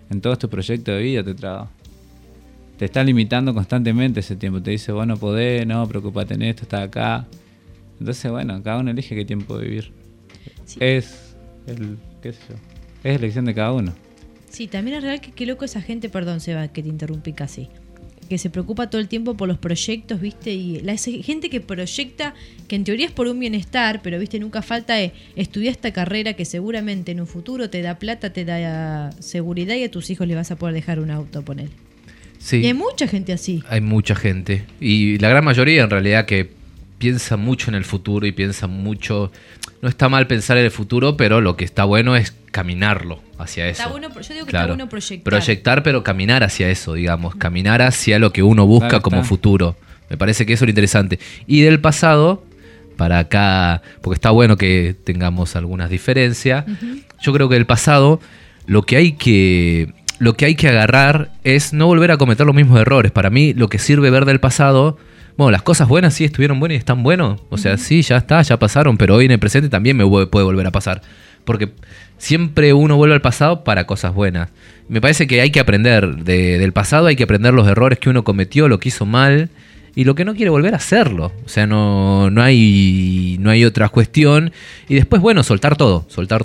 en todo este proyecto de vida te traba. Te está limitando constantemente ese tiempo. Te dice, vos no podés, no, preocupate en esto, está acá. Entonces, bueno, cada uno elige qué tiempo vivir. Sí. Es elección de cada uno. Sí, también es real que qué loco esa gente, perdón, Seba, que te interrumpí casi, que se preocupa todo el tiempo por los proyectos, ¿viste? Y la gente que proyecta, que en teoría es por un bienestar, pero, ¿viste? Nunca falta estudiar esta carrera que seguramente en un futuro te da plata, te da seguridad y a tus hijos les vas a poder dejar un auto, ponele. Sí. Y hay mucha gente así. Hay mucha gente. Y la gran mayoría, en realidad, que piensa mucho en el futuro y piensa mucho... No está mal pensar en el futuro, pero lo que está bueno es caminarlo hacia eso. Está bueno, yo digo que está bueno proyectar. Proyectar, pero caminar hacia eso, digamos. Caminar hacia lo que uno busca como futuro. Me parece que eso es lo interesante. Y del pasado, para acá, porque está bueno que tengamos algunas diferencias, yo creo que del pasado lo que hay que agarrar es no volver a cometer los mismos errores. Para mí, lo que sirve ver del pasado... Bueno, las cosas buenas sí estuvieron buenas y están buenos. O sea, sí, ya está, ya pasaron, pero hoy en el presente también me puede volver a pasar. Porque siempre uno vuelve al pasado para cosas buenas. Me parece que hay que aprender del pasado, hay que aprender los errores que uno cometió, lo que hizo mal y lo que no quiere volver a hacerlo. O sea, no hay otra cuestión. Y después, bueno, soltar todo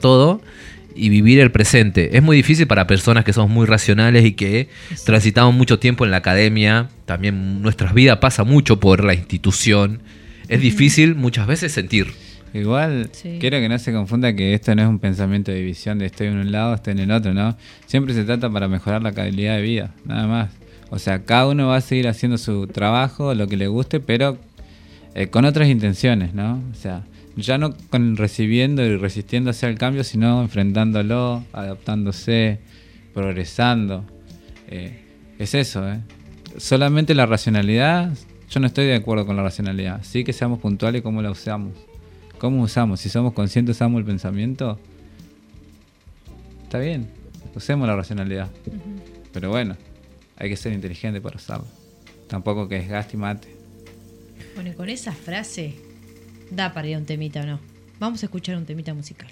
y vivir el presente. Es muy difícil para personas que somos muy racionales y que transitamos mucho tiempo en la academia. También nuestras vidas pasa mucho por la institución. Es difícil muchas veces sentir. Igual, quiero que no se confunda que esto no es un pensamiento de división de estoy en un lado, estoy en el otro, ¿no? Siempre se trata para mejorar la calidad de vida, nada más. O sea, cada uno va a seguir haciendo su trabajo, lo que le guste, pero con otras intenciones, ¿no? O sea, ya no con recibiendo y resistiéndose al cambio, sino enfrentándolo, adaptándose, progresando. Es eso, Solamente la racionalidad, yo no estoy de acuerdo con la racionalidad. Sí que seamos puntuales cómo la usamos. ¿Cómo usamos? Si somos conscientes, usamos el pensamiento. Está bien, usemos la racionalidad. Pero bueno, hay que ser inteligente para usarlo. Tampoco que desgaste y mate. Bueno, y con esa frase... da para ir a un temita o no. Vamos a escuchar un temita musical.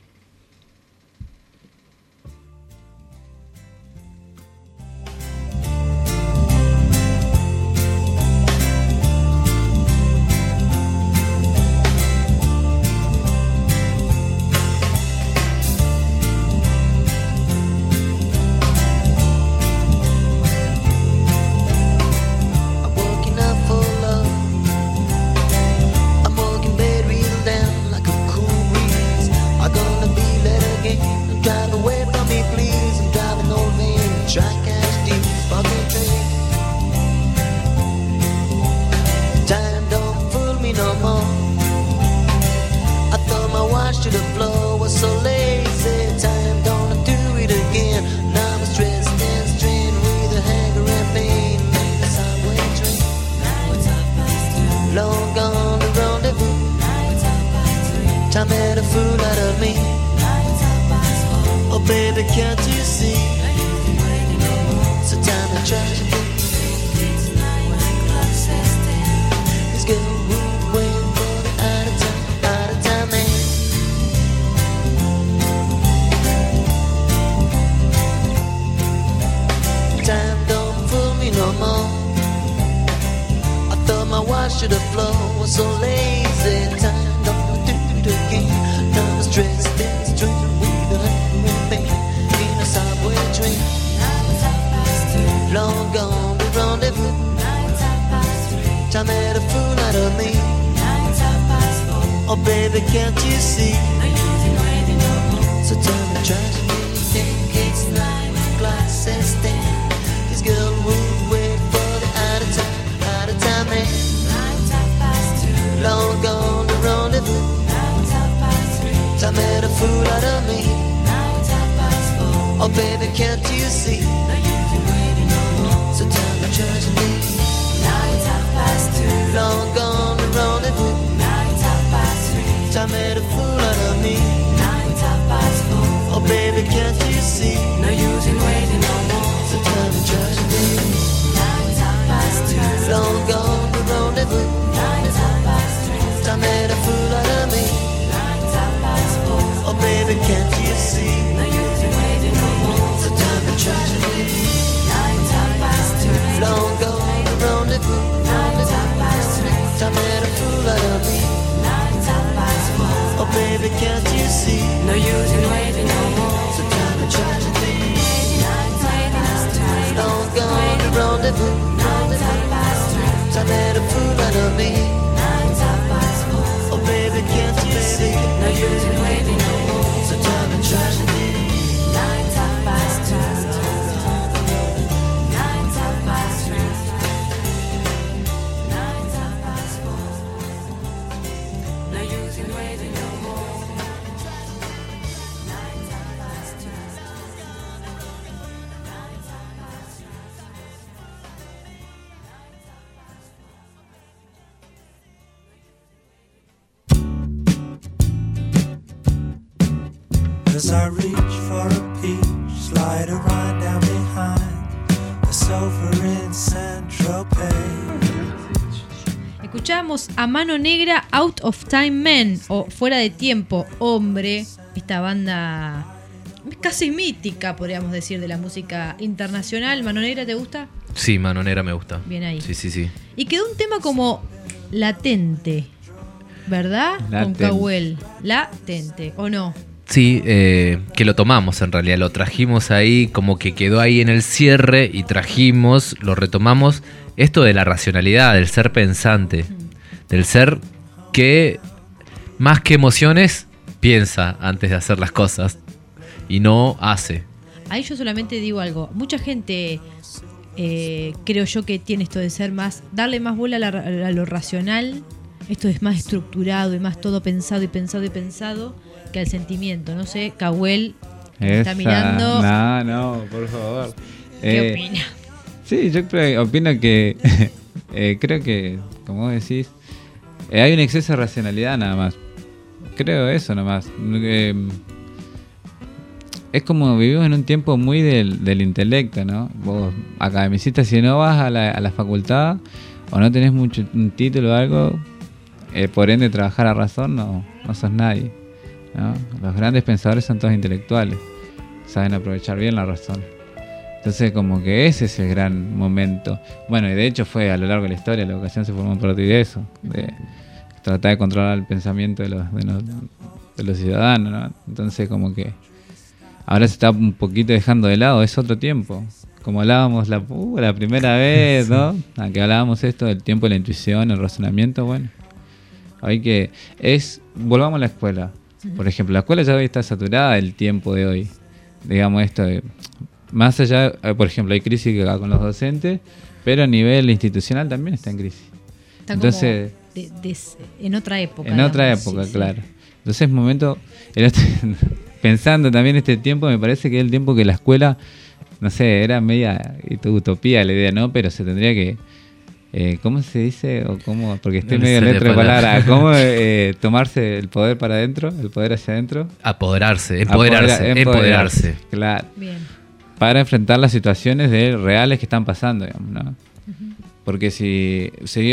Can't you see? No use in waiting no more. So time to tragedy. can't you see? No use in waiting no more. So tell me tragedy. Don't go on the rendezvous. I made a fool out of me. Oh baby, can't you see? No use in waiting no more. So tell me tragedy. As I reach for a peach, slide a ride down behind the sofa in Saint-Tropez. Escuchábamos a Mano Negra, Out of Time Men, o Fuera de Tiempo, Hombre, esta banda casi mítica, podríamos decir, de la música internacional. ¿Mano Negra te gusta? Sí, Mano Negra me gusta. Bien ahí. Sí. Y quedó un tema como latente, ¿verdad? Latente. Con Cahuel. Latente, ¿o no? Sí, que lo tomamos en realidad, lo trajimos ahí, como que quedó ahí en el cierre y trajimos, lo retomamos, esto de la racionalidad, del ser pensante, del ser que más que emociones piensa antes de hacer las cosas y no hace. Ahí yo solamente digo algo, mucha gente creo yo que tiene esto de ser más, darle más bola a lo racional, esto es más estructurado y más todo pensado y pensado y pensado, que al sentimiento. No sé, Cahuel está mirando. No, por favor. ¿Qué opina? Sí, yo opino que creo que, como vos decís, hay un exceso de racionalidad nada más. Creo eso nomás. Es como vivimos en un tiempo muy del intelecto, ¿no? Vos, academicista, si no vas a la facultad o no tenés mucho un título o algo, por ende trabajar a razón, no sos nadie, ¿no? Los grandes pensadores son todos intelectuales, saben aprovechar bien la razón. Entonces como que ese es el gran momento. Bueno, y de hecho fue a lo largo de la historia, la educación se formó a partir de eso, de tratar de controlar el pensamiento de los ciudadanos, ¿no? Entonces como que ahora se está un poquito dejando de lado, es otro tiempo. Como hablábamos la primera vez, ¿no? Aunque hablábamos esto del tiempo de la intuición, el razonamiento, bueno. Hay que volvamos a la escuela. Por ejemplo, la escuela ya hoy está saturada del tiempo de hoy. Digamos esto de, más allá, por ejemplo, hay crisis acá con los docentes, pero a nivel institucional también está en crisis. Está entonces como en otra época. En otra época, sí, claro. Entonces, momento, pensando también este tiempo, me parece que es el tiempo que la escuela, no sé, era media utopía la idea, ¿no? Pero se tendría que, ¿cómo se dice? O cómo, porque estoy medio letra de palabra. ¿Cómo tomarse el poder para adentro, el poder hacia adentro? Empoderarse. Claro. Bien. Para enfrentar las situaciones reales que están pasando, digamos, ¿no? Uh-huh. Porque si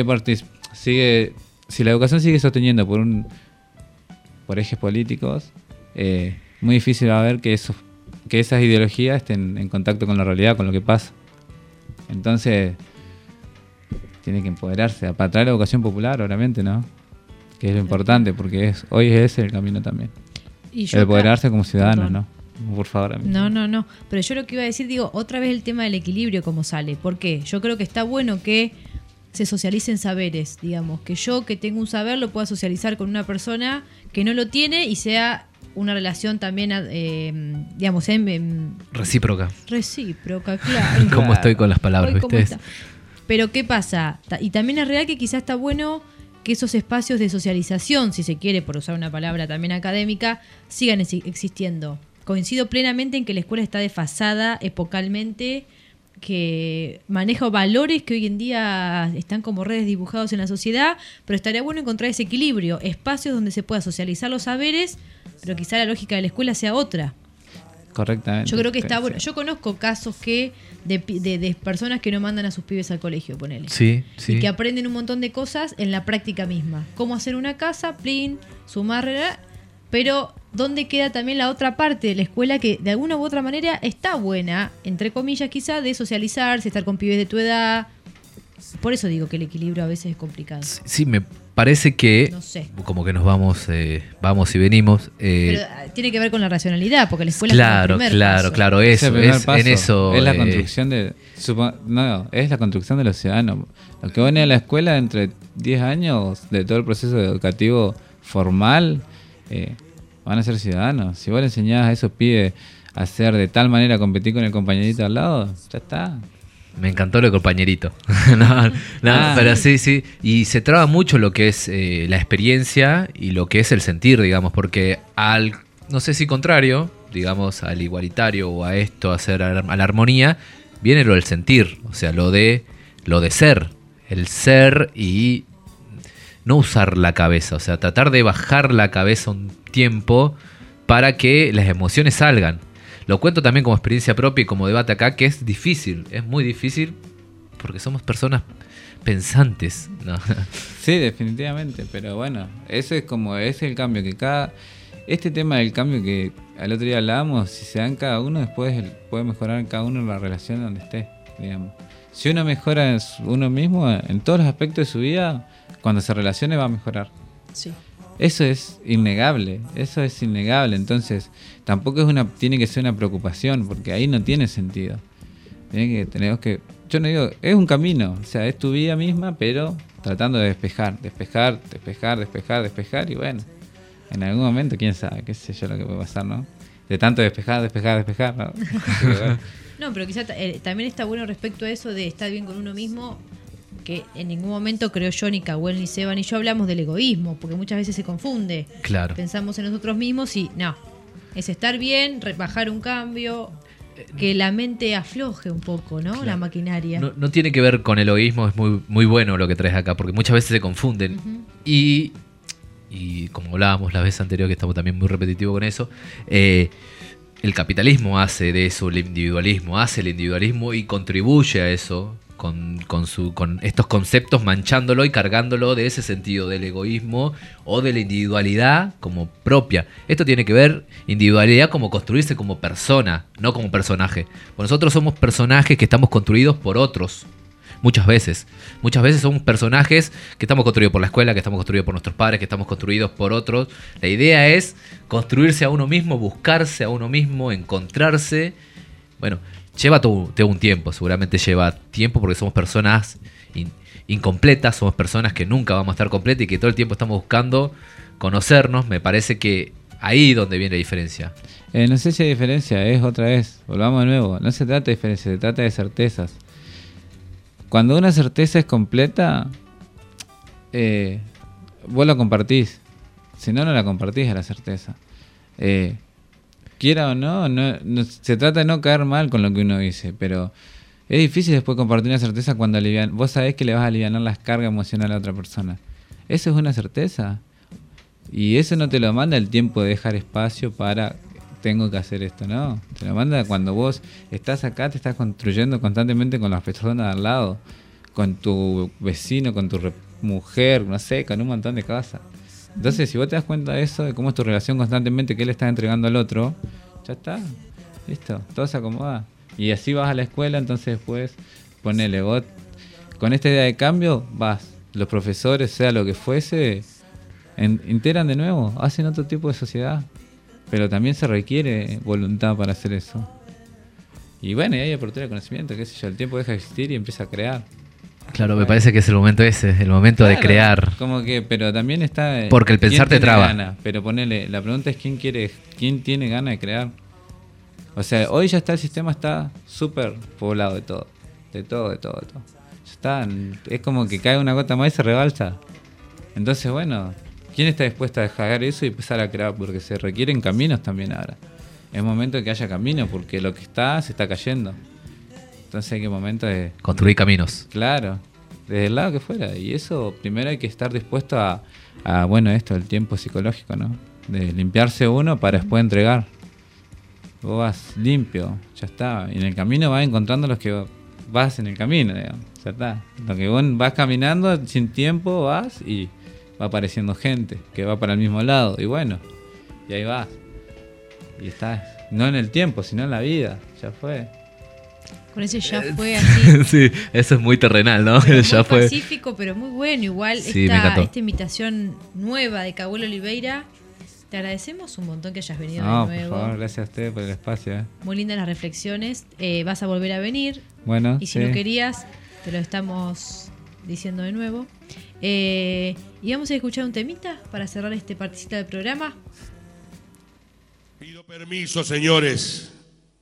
la educación sigue sosteniendo por ejes políticos, muy difícil va a ver que esas ideologías estén en contacto con la realidad, con lo que pasa. Entonces tiene que empoderarse para traer la educación popular, obviamente, ¿no? Que es lo importante, porque hoy es ese el camino también. El empoderarse como ciudadanos, ¿no? Por favor. No. Pero yo lo que iba a decir, otra vez el tema del equilibrio, cómo sale. ¿Por qué? Yo creo que está bueno que se socialicen saberes, digamos. Que yo, que tengo un saber, lo pueda socializar con una persona que no lo tiene y sea una relación también, digamos, recíproca. Recíproca, claro. ¿Cómo estoy con las palabras, viste? Pero ¿qué pasa? Y también es real que quizás está bueno que esos espacios de socialización, si se quiere, por usar una palabra también académica, sigan existiendo. Coincido plenamente en que la escuela está desfasada epocalmente, que maneja valores que hoy en día están como redes dibujados en la sociedad, pero estaría bueno encontrar ese equilibrio, espacios donde se pueda socializar los saberes, pero quizá la lógica de la escuela sea otra. Correctamente. Yo creo que está bueno. Yo conozco casos de personas que no mandan a sus pibes al colegio, ponele. Sí. Y que aprenden un montón de cosas en la práctica misma. Cómo hacer una casa, sumar, pero ¿dónde queda también la otra parte de la escuela que de alguna u otra manera está buena, entre comillas quizá, de socializarse, estar con pibes de tu edad? Por eso digo que el equilibrio a veces es complicado. Sí, me parece que no sé. Como que nos vamos y venimos. Pero tiene que ver con la racionalidad, porque la escuela claro, es el primer paso. Claro, eso, en eso. Es la construcción es la construcción de los ciudadanos. Los que van a la escuela entre 10 años de todo el proceso educativo formal van a ser ciudadanos. Si vos le enseñás a esos pibes a hacer de tal manera competir con el compañerito al lado, ya está. Me encantó lo de compañerito. Pero sí. Y se traba mucho lo que es la experiencia y lo que es el sentir, digamos, porque no sé si contrario, digamos, al igualitario o a esto, a la armonía, viene lo del sentir, o sea, lo de ser, el ser y no usar la cabeza, o sea, tratar de bajar la cabeza un tiempo para que las emociones salgan. Lo cuento también como experiencia propia y como debate acá, que es difícil, es muy difícil porque somos personas pensantes, ¿no? Sí, definitivamente, pero bueno, eso es el cambio que este tema del cambio que al otro día hablábamos, si se dan cada uno, después puede mejorar cada uno en la relación donde esté, digamos. Si uno mejora uno mismo en todos los aspectos de su vida, cuando se relacione va a mejorar. Sí. Eso es innegable, entonces tampoco tiene que ser una preocupación, porque ahí no tiene sentido. Yo no digo, es un camino, o sea, es tu vida misma, pero tratando de despejar, y bueno, en algún momento, quién sabe, qué sé yo lo que puede pasar, ¿no? De tanto despejar, ¿no? No, pero quizá también está bueno respecto a eso de estar bien con uno mismo, que en ningún momento creo yo, ni Cahuel, ni Seba, ni yo hablamos del egoísmo, porque muchas veces se confunde. Claro. Pensamos en nosotros mismos y no, es estar bien, bajar un cambio, que la mente afloje un poco, ¿no? Claro. La maquinaria. No tiene que ver con el egoísmo, es muy, muy bueno lo que traes acá, porque muchas veces se confunden. Uh-huh. Y como hablábamos la vez anterior, que estamos también muy repetitivos con eso, el capitalismo hace de eso el individualismo y contribuye a eso con estos conceptos, manchándolo y cargándolo de ese sentido del egoísmo o de la individualidad como propia. Esto tiene que ver individualidad como construirse como persona, no como personaje. Pues nosotros somos personajes que estamos construidos por otros. Muchas veces somos personajes que estamos construidos por la escuela, que estamos construidos por nuestros padres, que estamos construidos por otros. La idea es construirse a uno mismo, buscarse a uno mismo, encontrarse. Bueno, lleva un tiempo, seguramente lleva tiempo porque somos personas incompletas, somos personas que nunca vamos a estar completas y que todo el tiempo estamos buscando conocernos. Me parece que ahí es donde viene la diferencia. No sé si hay diferencia, es otra vez, volvamos de nuevo, no se trata de diferencia, se trata de certezas. Cuando una certeza es completa, vos la compartís. Si no, no la compartís a la certeza. Quiera o no, se trata de no caer mal con lo que uno dice, pero es difícil después compartir una certeza cuando vos sabés que le vas a aliviar las cargas emocionales a otra persona. Eso es una certeza. Y eso no te lo manda el tiempo de dejar espacio para... tengo que hacer esto, ¿no? Te lo manda cuando vos estás acá, te estás construyendo constantemente con las personas de al lado, con tu vecino, con tu mujer, no sé, con un montón de cosas. Entonces, si vos te das cuenta de eso, de cómo es tu relación constantemente, que él está entregando al otro, ya está, listo, todo se acomoda. Y así vas a la escuela, entonces después, ponele, vos, con esta idea de cambio, vas, los profesores, sea lo que fuese, integran de nuevo, hacen otro tipo de sociedad. Pero también se requiere voluntad para hacer eso. Y bueno, y hay apertura de conocimiento, qué sé yo, el tiempo deja de existir y empieza a crear. Claro, me parece que es el momento el momento de crear. Como que, pero también está... Porque el pensar te traba. Gana, pero ponele, la pregunta es quién tiene ganas de crear. O sea, hoy ya está, el sistema está súper poblado de todo. De todo. Ya está, es como que cae una gota más y se rebalsa. Entonces, bueno... ¿Quién está dispuesto a dejar eso y empezar a crear? Porque se requieren caminos también ahora. Es momento de que haya caminos, porque lo que se está cayendo. Entonces hay que momento de... construir caminos. Claro, desde el lado que fuera. Y eso primero hay que estar dispuesto a bueno, esto, el tiempo psicológico, ¿no? De limpiarse uno para después entregar. Vos vas limpio, ya está. Y en el camino vas encontrando los que vas en el camino, digamos. Ya está. Lo que vos vas caminando sin tiempo, vas y... va apareciendo gente que va para el mismo lado y bueno, y ahí vas y estás, no en el tiempo sino en la vida, ya fue. Con ese ya fue así. Sí, eso es muy terrenal, ¿no? Pero ya muy fue pacífico, pero muy bueno. Igual sí, esta invitación nueva de Cabuel Oliveira. Te agradecemos un montón que hayas venido de nuevo. Por favor, gracias a ustedes por el espacio. Muy lindas las reflexiones. Vas a volver a venir. Bueno, y si no querías, te lo estamos diciendo de nuevo. Y vamos a escuchar un temita para cerrar este partecita del programa. Pido permiso, señores.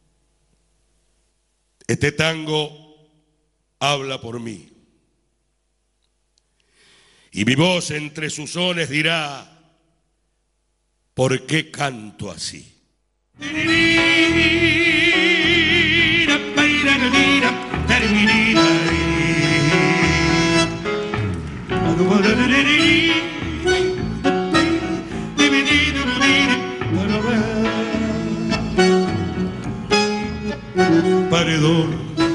Este tango habla por mí. Y mi voz entre sus sones dirá: ¿por qué canto así? Paredón,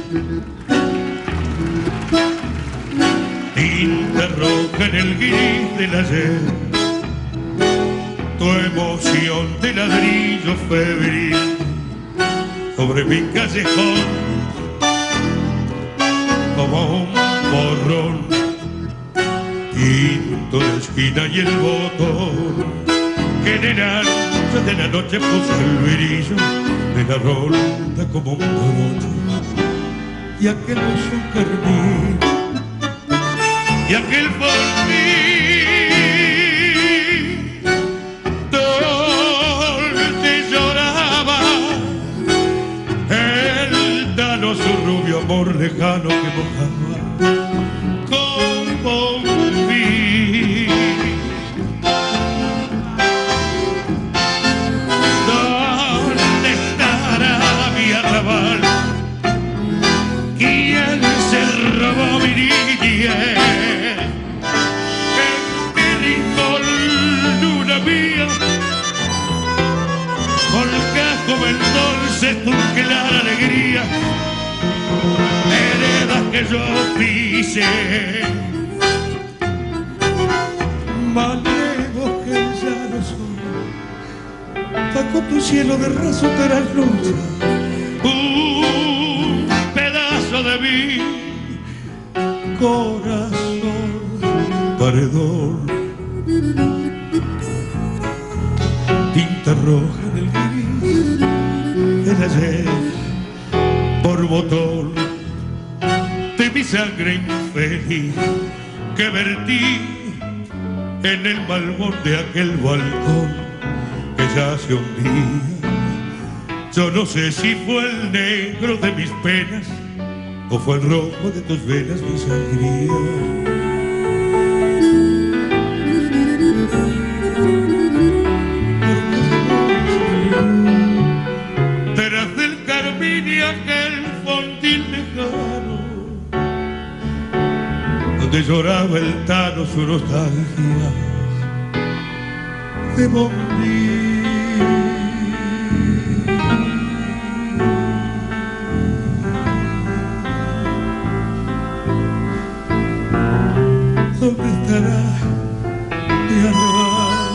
tinta roja en el gris del ayer, tu emoción de ladrillo febril sobre mi callejón, como un borrón, quinto la esquina y el botón, que en el ancho de la noche puso el brillo de la ronda como un broche, y aquel beso carmín, y aquel por mí. Su rubio amor lejano que mojaba como un vino. ¿Dónde estará mi arrabal? ¿Quién se robó mi niñez? ¿En qué rincón luna mía? Volcás como entonces tu clara alegría, heredas que yo pise, malevos que ya no son, bajo tu cielo de raso de las luchas, un pedazo de mi corazón, paredón, tinta roja en el gris del ayer, por botón de mi sangre infeliz que vertí en el malvón de aquel balcón que ya se hundía. Yo no sé si fue el negro de mis penas o fue el rojo de tus venas mi sangría. Tras del carmín y aquel fondil lejano, donde lloraba el Tano su nostalgia de bombín. ¿Dónde estará mi arrabal?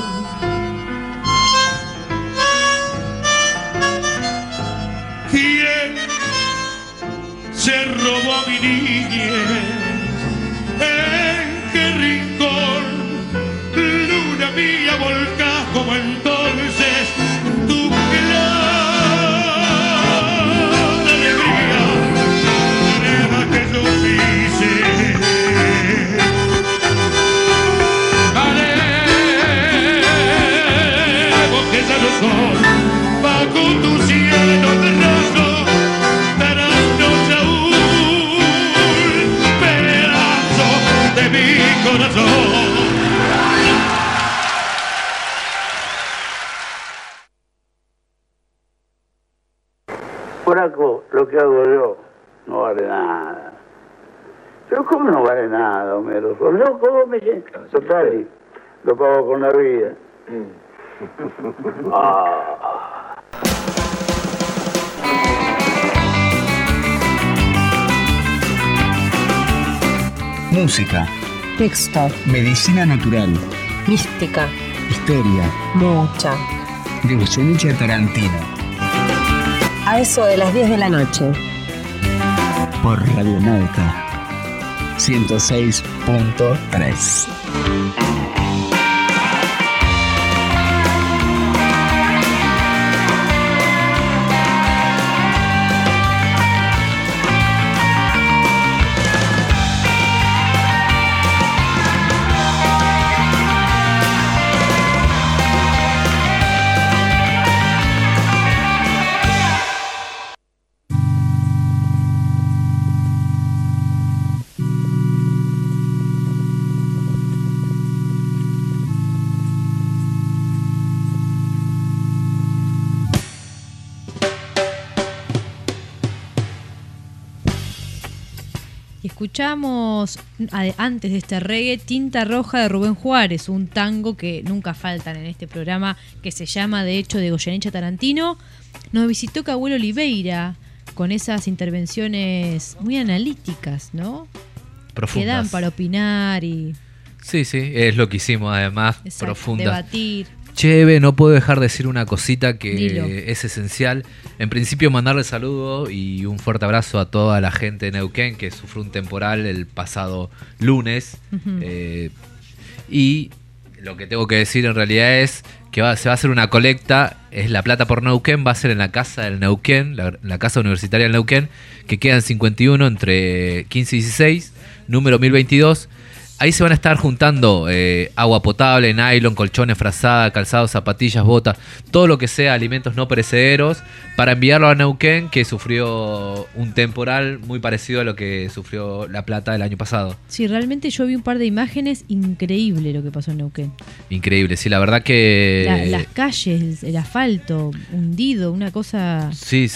¿Quién se robó mi niñez? ¿En qué rincón, luna mía, volcás como entonces tu clara alegría? Nada que yo quise, haremos que ya no son, bajo tu cielo de raso, darándonos aún pedazo de mi corazón. Flaco, lo que hago yo no vale nada. Pero ¿cómo no vale nada, Homero? ¿Yo cómo me siento? Total, lo pago con la vida. Música. Texto. Medicina natural. Mística. Historia. Mucha. De Goyeneche a Tarantino. A eso de las 10 de la noche. por Radionauta 106.3. Escuchamos antes de este reggae Tinta Roja de Rubén Juárez, un tango que nunca faltan en este programa, que se llama de hecho de Goyeneche a Tarantino. Nos visitó Cahuel Oliveira con esas intervenciones muy analíticas, ¿no? Profundas. Que dan para opinar y... Sí, es lo que hicimos además, profundas. Debatir. Cheve, no puedo dejar de decir una cosita que Dilo. Es esencial. En principio, mandarle saludo y un fuerte abrazo a toda la gente de Neuquén que sufrió un temporal el pasado lunes. Ujú. Y lo que tengo que decir en realidad es que se va a hacer una colecta. Es la plata por Neuquén, va a ser en la casa del Neuquén, la casa universitaria del Neuquén, que queda en 51 entre 15 y 16, número 1022. Ahí se van a estar juntando agua potable, nylon, colchones, frazada, calzados, zapatillas, botas, todo lo que sea alimentos no perecederos para enviarlo a Neuquén, que sufrió un temporal muy parecido a lo que sufrió La Plata el año pasado. Sí, realmente yo vi un par de imágenes, increíble lo que pasó en Neuquén. Increíble, sí, la verdad que... Las calles, el asfalto hundido, una cosa... Sí,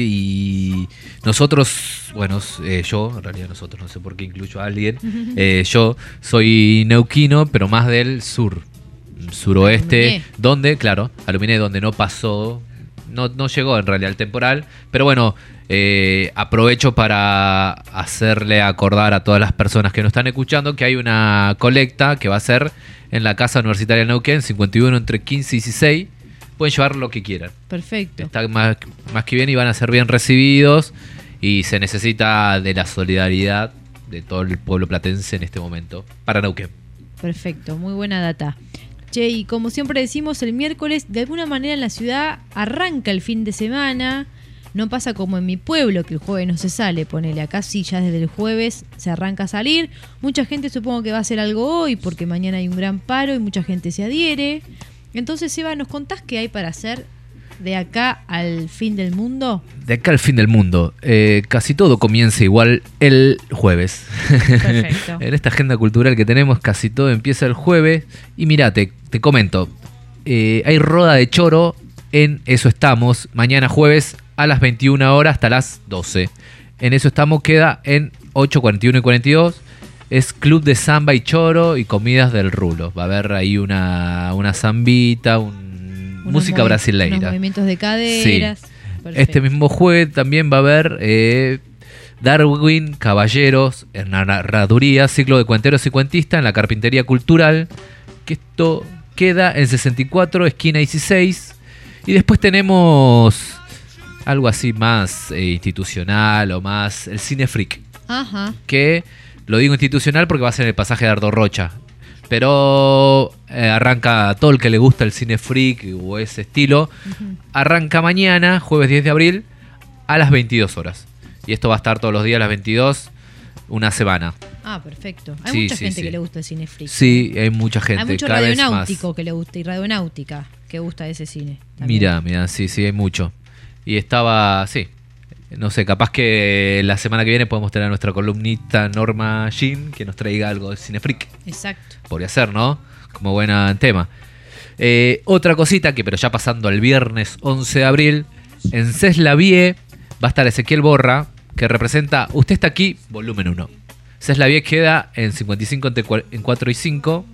y nosotros, bueno, yo, en realidad nosotros, no sé por qué incluyo a alguien, yo soy neuquino, pero más del suroeste, Aluminé. donde, claro, Aluminé, donde no pasó, no llegó en realidad el temporal, pero bueno, aprovecho para hacerle acordar a todas las personas que nos están escuchando que hay una colecta que va a ser en la Casa Universitaria de Neuquén, 51 entre 15 y 16. Pueden llevar lo que quieran. Perfecto. Está más que bien y van a ser bien recibidos y se necesita de la solidaridad de todo el pueblo platense en este momento para Neuquén. Perfecto, muy buena data. Che, y como siempre decimos, el miércoles de alguna manera en la ciudad arranca el fin de semana. No pasa como en mi pueblo, que el jueves no se sale, ponele acá sí, ya desde el jueves se arranca a salir. Mucha gente supongo que va a hacer algo hoy porque mañana hay un gran paro y mucha gente se adhiere. Entonces, Eva, ¿nos contás qué hay para hacer de acá al fin del mundo? De acá al fin del mundo. Casi todo comienza igual el jueves. Perfecto. En esta agenda cultural que tenemos, casi todo empieza el jueves. Y mirá, te comento. Hay roda de choro en Eso Estamos. Mañana jueves a las 21 horas hasta las 12. En Eso Estamos queda en 8, 41 y 42. Es club de samba y choro y comidas del rulo. Va a haber ahí una zambita, música brasileira. Unos movimientos de caderas. Sí. Perfecto. Este mismo jueves también va a haber Darwin Caballeros en narraduría, ciclo de cuenteros y cuentistas en la Carpintería Cultural, que esto queda en 64, esquina 16. Y después tenemos algo así más institucional o más el Cine Freak. Ajá. Que lo digo institucional porque va a ser en el pasaje de Ardo Rocha. Pero arranca todo el que le gusta el cine freak o ese estilo. Arranca mañana, jueves 10 de abril, a las 22 horas. Y esto va a estar todos los días a las 22, una semana. Ah, perfecto. Hay mucha gente que le gusta el cine freak. Sí, hay mucha gente. Hay mucho cada vez radionáutico más. que le gusta y radionáutica que gusta ese cine. También. Mira, sí, hay mucho. Y estaba, sí. No sé, capaz que la semana que viene podemos tener a nuestra columnista Norma Jean que nos traiga algo de cine freak. Exacto. Podría ser, ¿no? Como buena tema. Otra cosita pero ya pasando al viernes 11 de abril, en Ceslavie va a estar Ezequiel Borra, que representa Usted está aquí, volumen 1. Ceslavie queda en 55 en 4 y 5.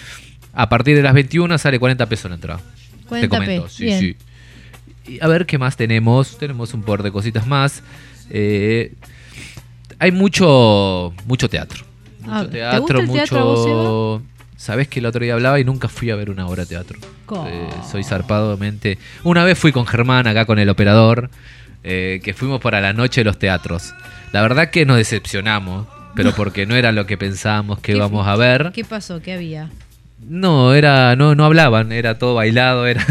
A partir de las 21 sale 40 pesos la entrada. 40 Te comento, pesos. sí, Bien. sí. Y a ver qué más tenemos. Tenemos un par de cositas más. Hay mucho teatro. Mucho ¿te gusta el teatro a vos, Eva? Sabés que el otro día hablaba y nunca fui a ver una obra de teatro. ¿Cómo? Soy zarpadamente. Una vez fui con Germán acá con el operador. que fuimos para la noche de los teatros. La verdad que nos decepcionamos, pero porque no era lo que pensábamos que íbamos a ver. ¿Qué pasó? ¿Qué había? No, no hablaban, era todo bailado, era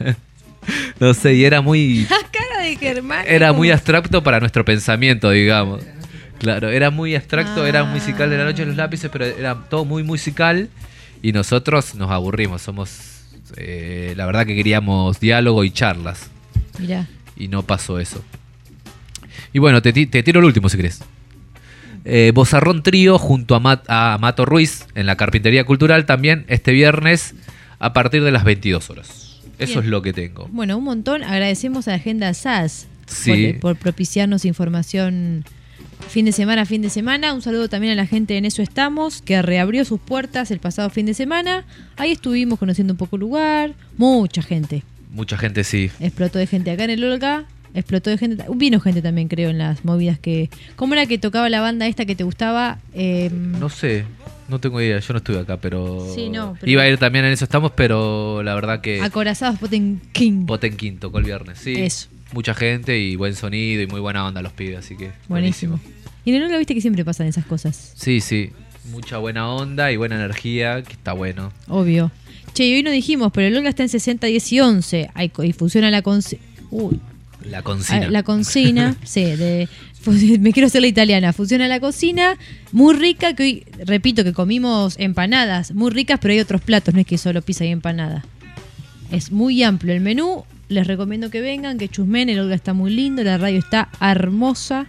no sé, y era muy... La cara de Germán. Era muy abstracto para nuestro pensamiento, digamos. Claro, era muy abstracto, era un musical de la noche de los lápices, pero era todo muy musical y nosotros nos aburrimos, somos... la verdad que queríamos diálogo y charlas. Mirá. Y no pasó eso. Y bueno, te tiro el último si querés. Bozarrón Trío junto a Mato Ruiz en la Carpintería Cultural también este viernes a partir de las 22 horas. Eso es lo que tengo. Bueno, un montón. Agradecemos a la Agenda SAS por propiciarnos información fin de semana. Un saludo también a la gente en Eso Estamos, que reabrió sus puertas el pasado fin de semana. Ahí estuvimos conociendo un poco el lugar. Mucha gente. Mucha gente, sí. Explotó de gente acá en el Olga. Explotó de gente. Vino gente también, creo, en las movidas que... ¿Cómo era que tocaba la banda esta que te gustaba? No sé, no tengo idea. Yo no estuve acá, pero... Sí, no. Pero... Iba a ir también en Eso Estamos, pero la verdad que... Acorazados Potenquín. Potenquín tocó el viernes, sí. Eso. Mucha gente y buen sonido y muy buena onda los pibes, así que... Buenísimo. Y en el Olga viste que siempre pasan esas cosas. Sí, sí. Mucha buena onda y buena energía, que está bueno. Obvio. Che, y hoy no dijimos, pero el Olga está en 60, 10 y 11. Y funciona la consigna. La consigna. La consigna, sí, me quiero hacer la italiana. Funciona la cocina, muy rica, que hoy, repito, que comimos empanadas, muy ricas, pero hay otros platos, no es que solo pizza y empanada. Es muy amplio el menú, les recomiendo que vengan, que chusmen, el Olga está muy lindo, la radio está hermosa.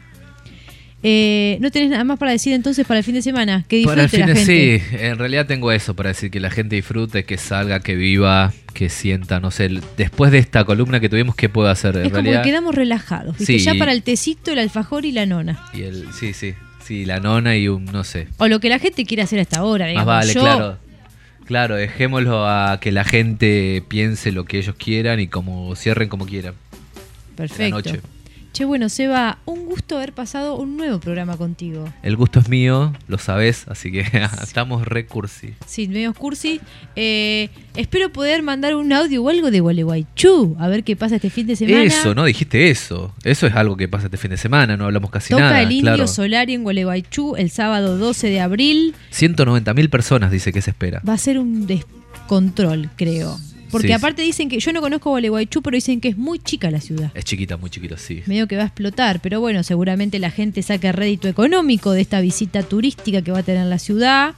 ¿No tenés nada más para decir entonces para el fin de semana? Que disfrute la gente. Sí, en realidad tengo eso para decir, que la gente disfrute, que salga, que viva, que sienta, no sé, después de esta columna que tuvimos, ¿qué puedo hacer? Es como que quedamos relajados, ¿viste? Sí. Ya para el tecito, el alfajor y la nona. Y sí, la nona y un, no sé. O lo que la gente quiera hacer hasta ahora, digamos. Más vale, claro, dejémoslo a que la gente piense lo que ellos quieran y como cierren como quieran. Perfecto. La noche. Che, bueno, Seba, un gusto haber pasado un nuevo programa contigo. El gusto es mío, lo sabés, así que estamos re cursi. Sí, medio cursi. Espero poder mandar un audio o algo de Gualeguaychú, a ver qué pasa este fin de semana. Eso, no dijiste eso. Eso es algo que pasa este fin de semana, no hablamos casi nada. Toca el Indio Solari en Gualeguaychú el sábado 12 de abril. 190.000 personas dice que se espera. Va a ser un descontrol, creo. Porque aparte dicen que, yo no conozco Gualeguaychú, pero dicen que es muy chica la ciudad. Es chiquita, muy chiquita, sí. Medio que va a explotar, pero bueno, seguramente la gente saque rédito económico de esta visita turística que va a tener la ciudad.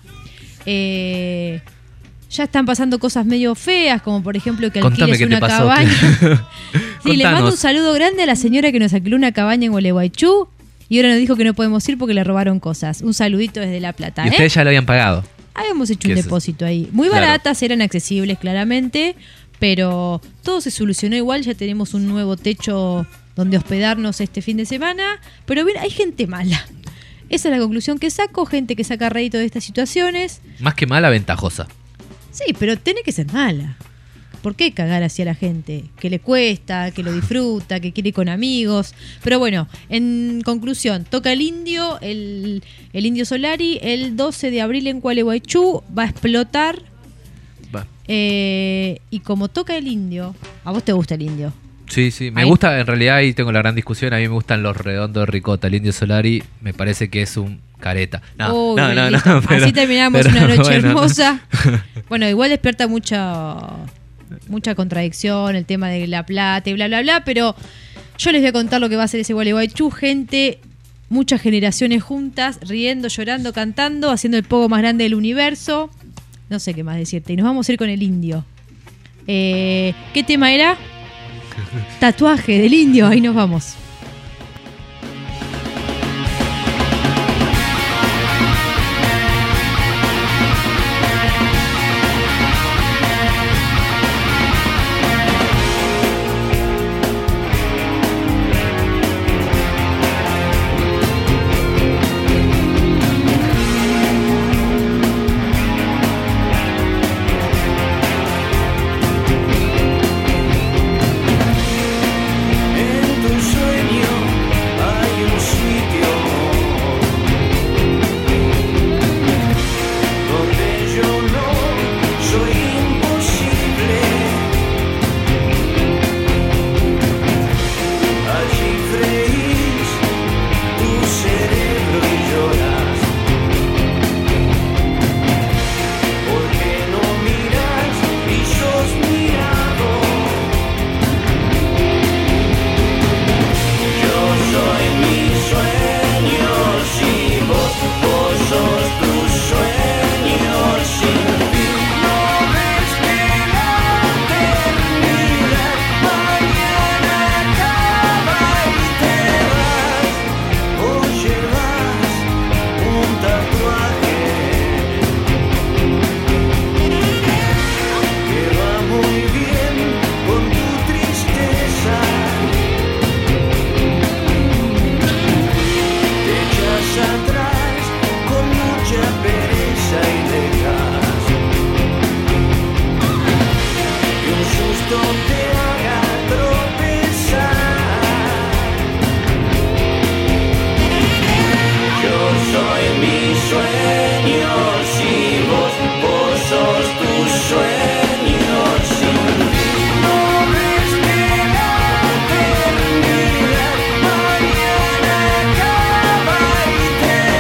Ya están pasando cosas medio feas, como por ejemplo que alquiles una cabaña. Sí, le mando un saludo grande a la señora que nos alquiló una cabaña en Gualeguaychú y ahora nos dijo que no podemos ir porque le robaron cosas. Un saludito desde La Plata. Y ustedes ya lo habían pagado. Habíamos hecho un depósito ahí. Muy baratas, eran accesibles claramente, pero todo se solucionó igual. Ya tenemos un nuevo techo donde hospedarnos este fin de semana. Pero bien, hay gente mala. Esa es la conclusión que saco. Gente que saca rédito de estas situaciones. Más que mala, ventajosa. Sí, pero tiene que ser mala. ¿Por qué cagar así a la gente? Que le cuesta, que lo disfruta, que quiere ir con amigos. Pero bueno, en conclusión, toca el Indio, el Indio Solari, el 12 de abril en Gualeguaychú, va a explotar. Y como toca el Indio, ¿a vos te gusta el Indio? Sí, me gusta, en realidad ahí tengo la gran discusión, a mí me gustan los redondos de ricota. El Indio Solari me parece que es un careta. No. Pero, así terminamos una noche hermosa. Bueno, igual despierta mucha contradicción, el tema de La Plata y bla, bla, bla, pero yo les voy a contar lo que va a ser ese Gualeguaychú. Gente, muchas generaciones juntas, riendo, llorando, cantando, haciendo el pogo más grande del universo. No sé qué más decirte. Y nos vamos a ir con el Indio. ¿Qué tema era? Tatuaje del Indio, ahí nos vamos. En tu sueño sueños y vos sos tus sueños sin fin. No ves que la eternidad mañana acaba y te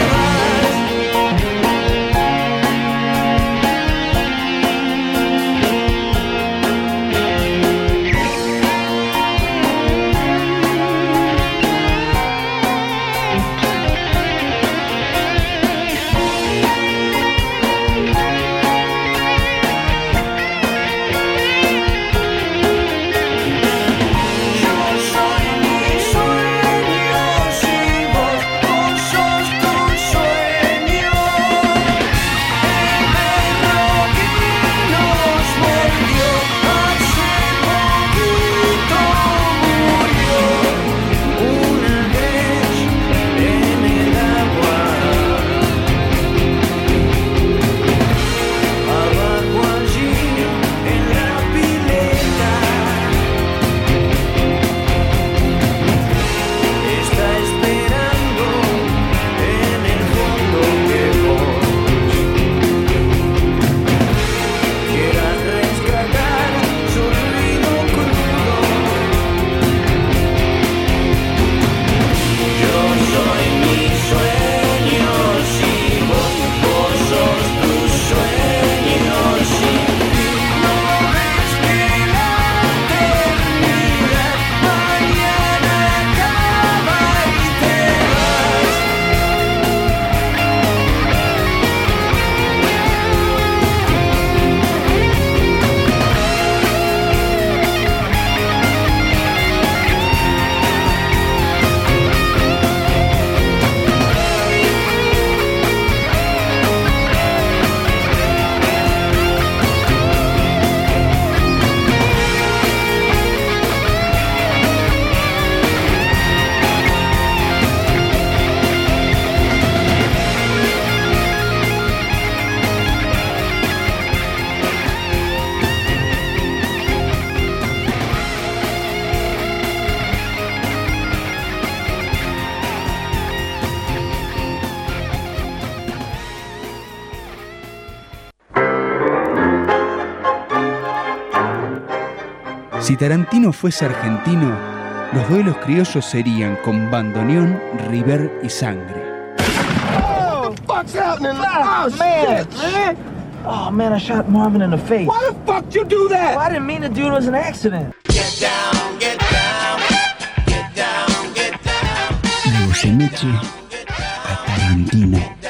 Si Tarantino fuese argentino, los duelos criollos serían con bandoneón, River y sangre. Oh, fuck's happening? Oh, man, man. Oh, man, I shot Marvin in the face. Why the fuck you do that? Well, I didn't mean to do it. It was an accident. Get down, get down, get down, get down. De Goyeneche a Tarantino.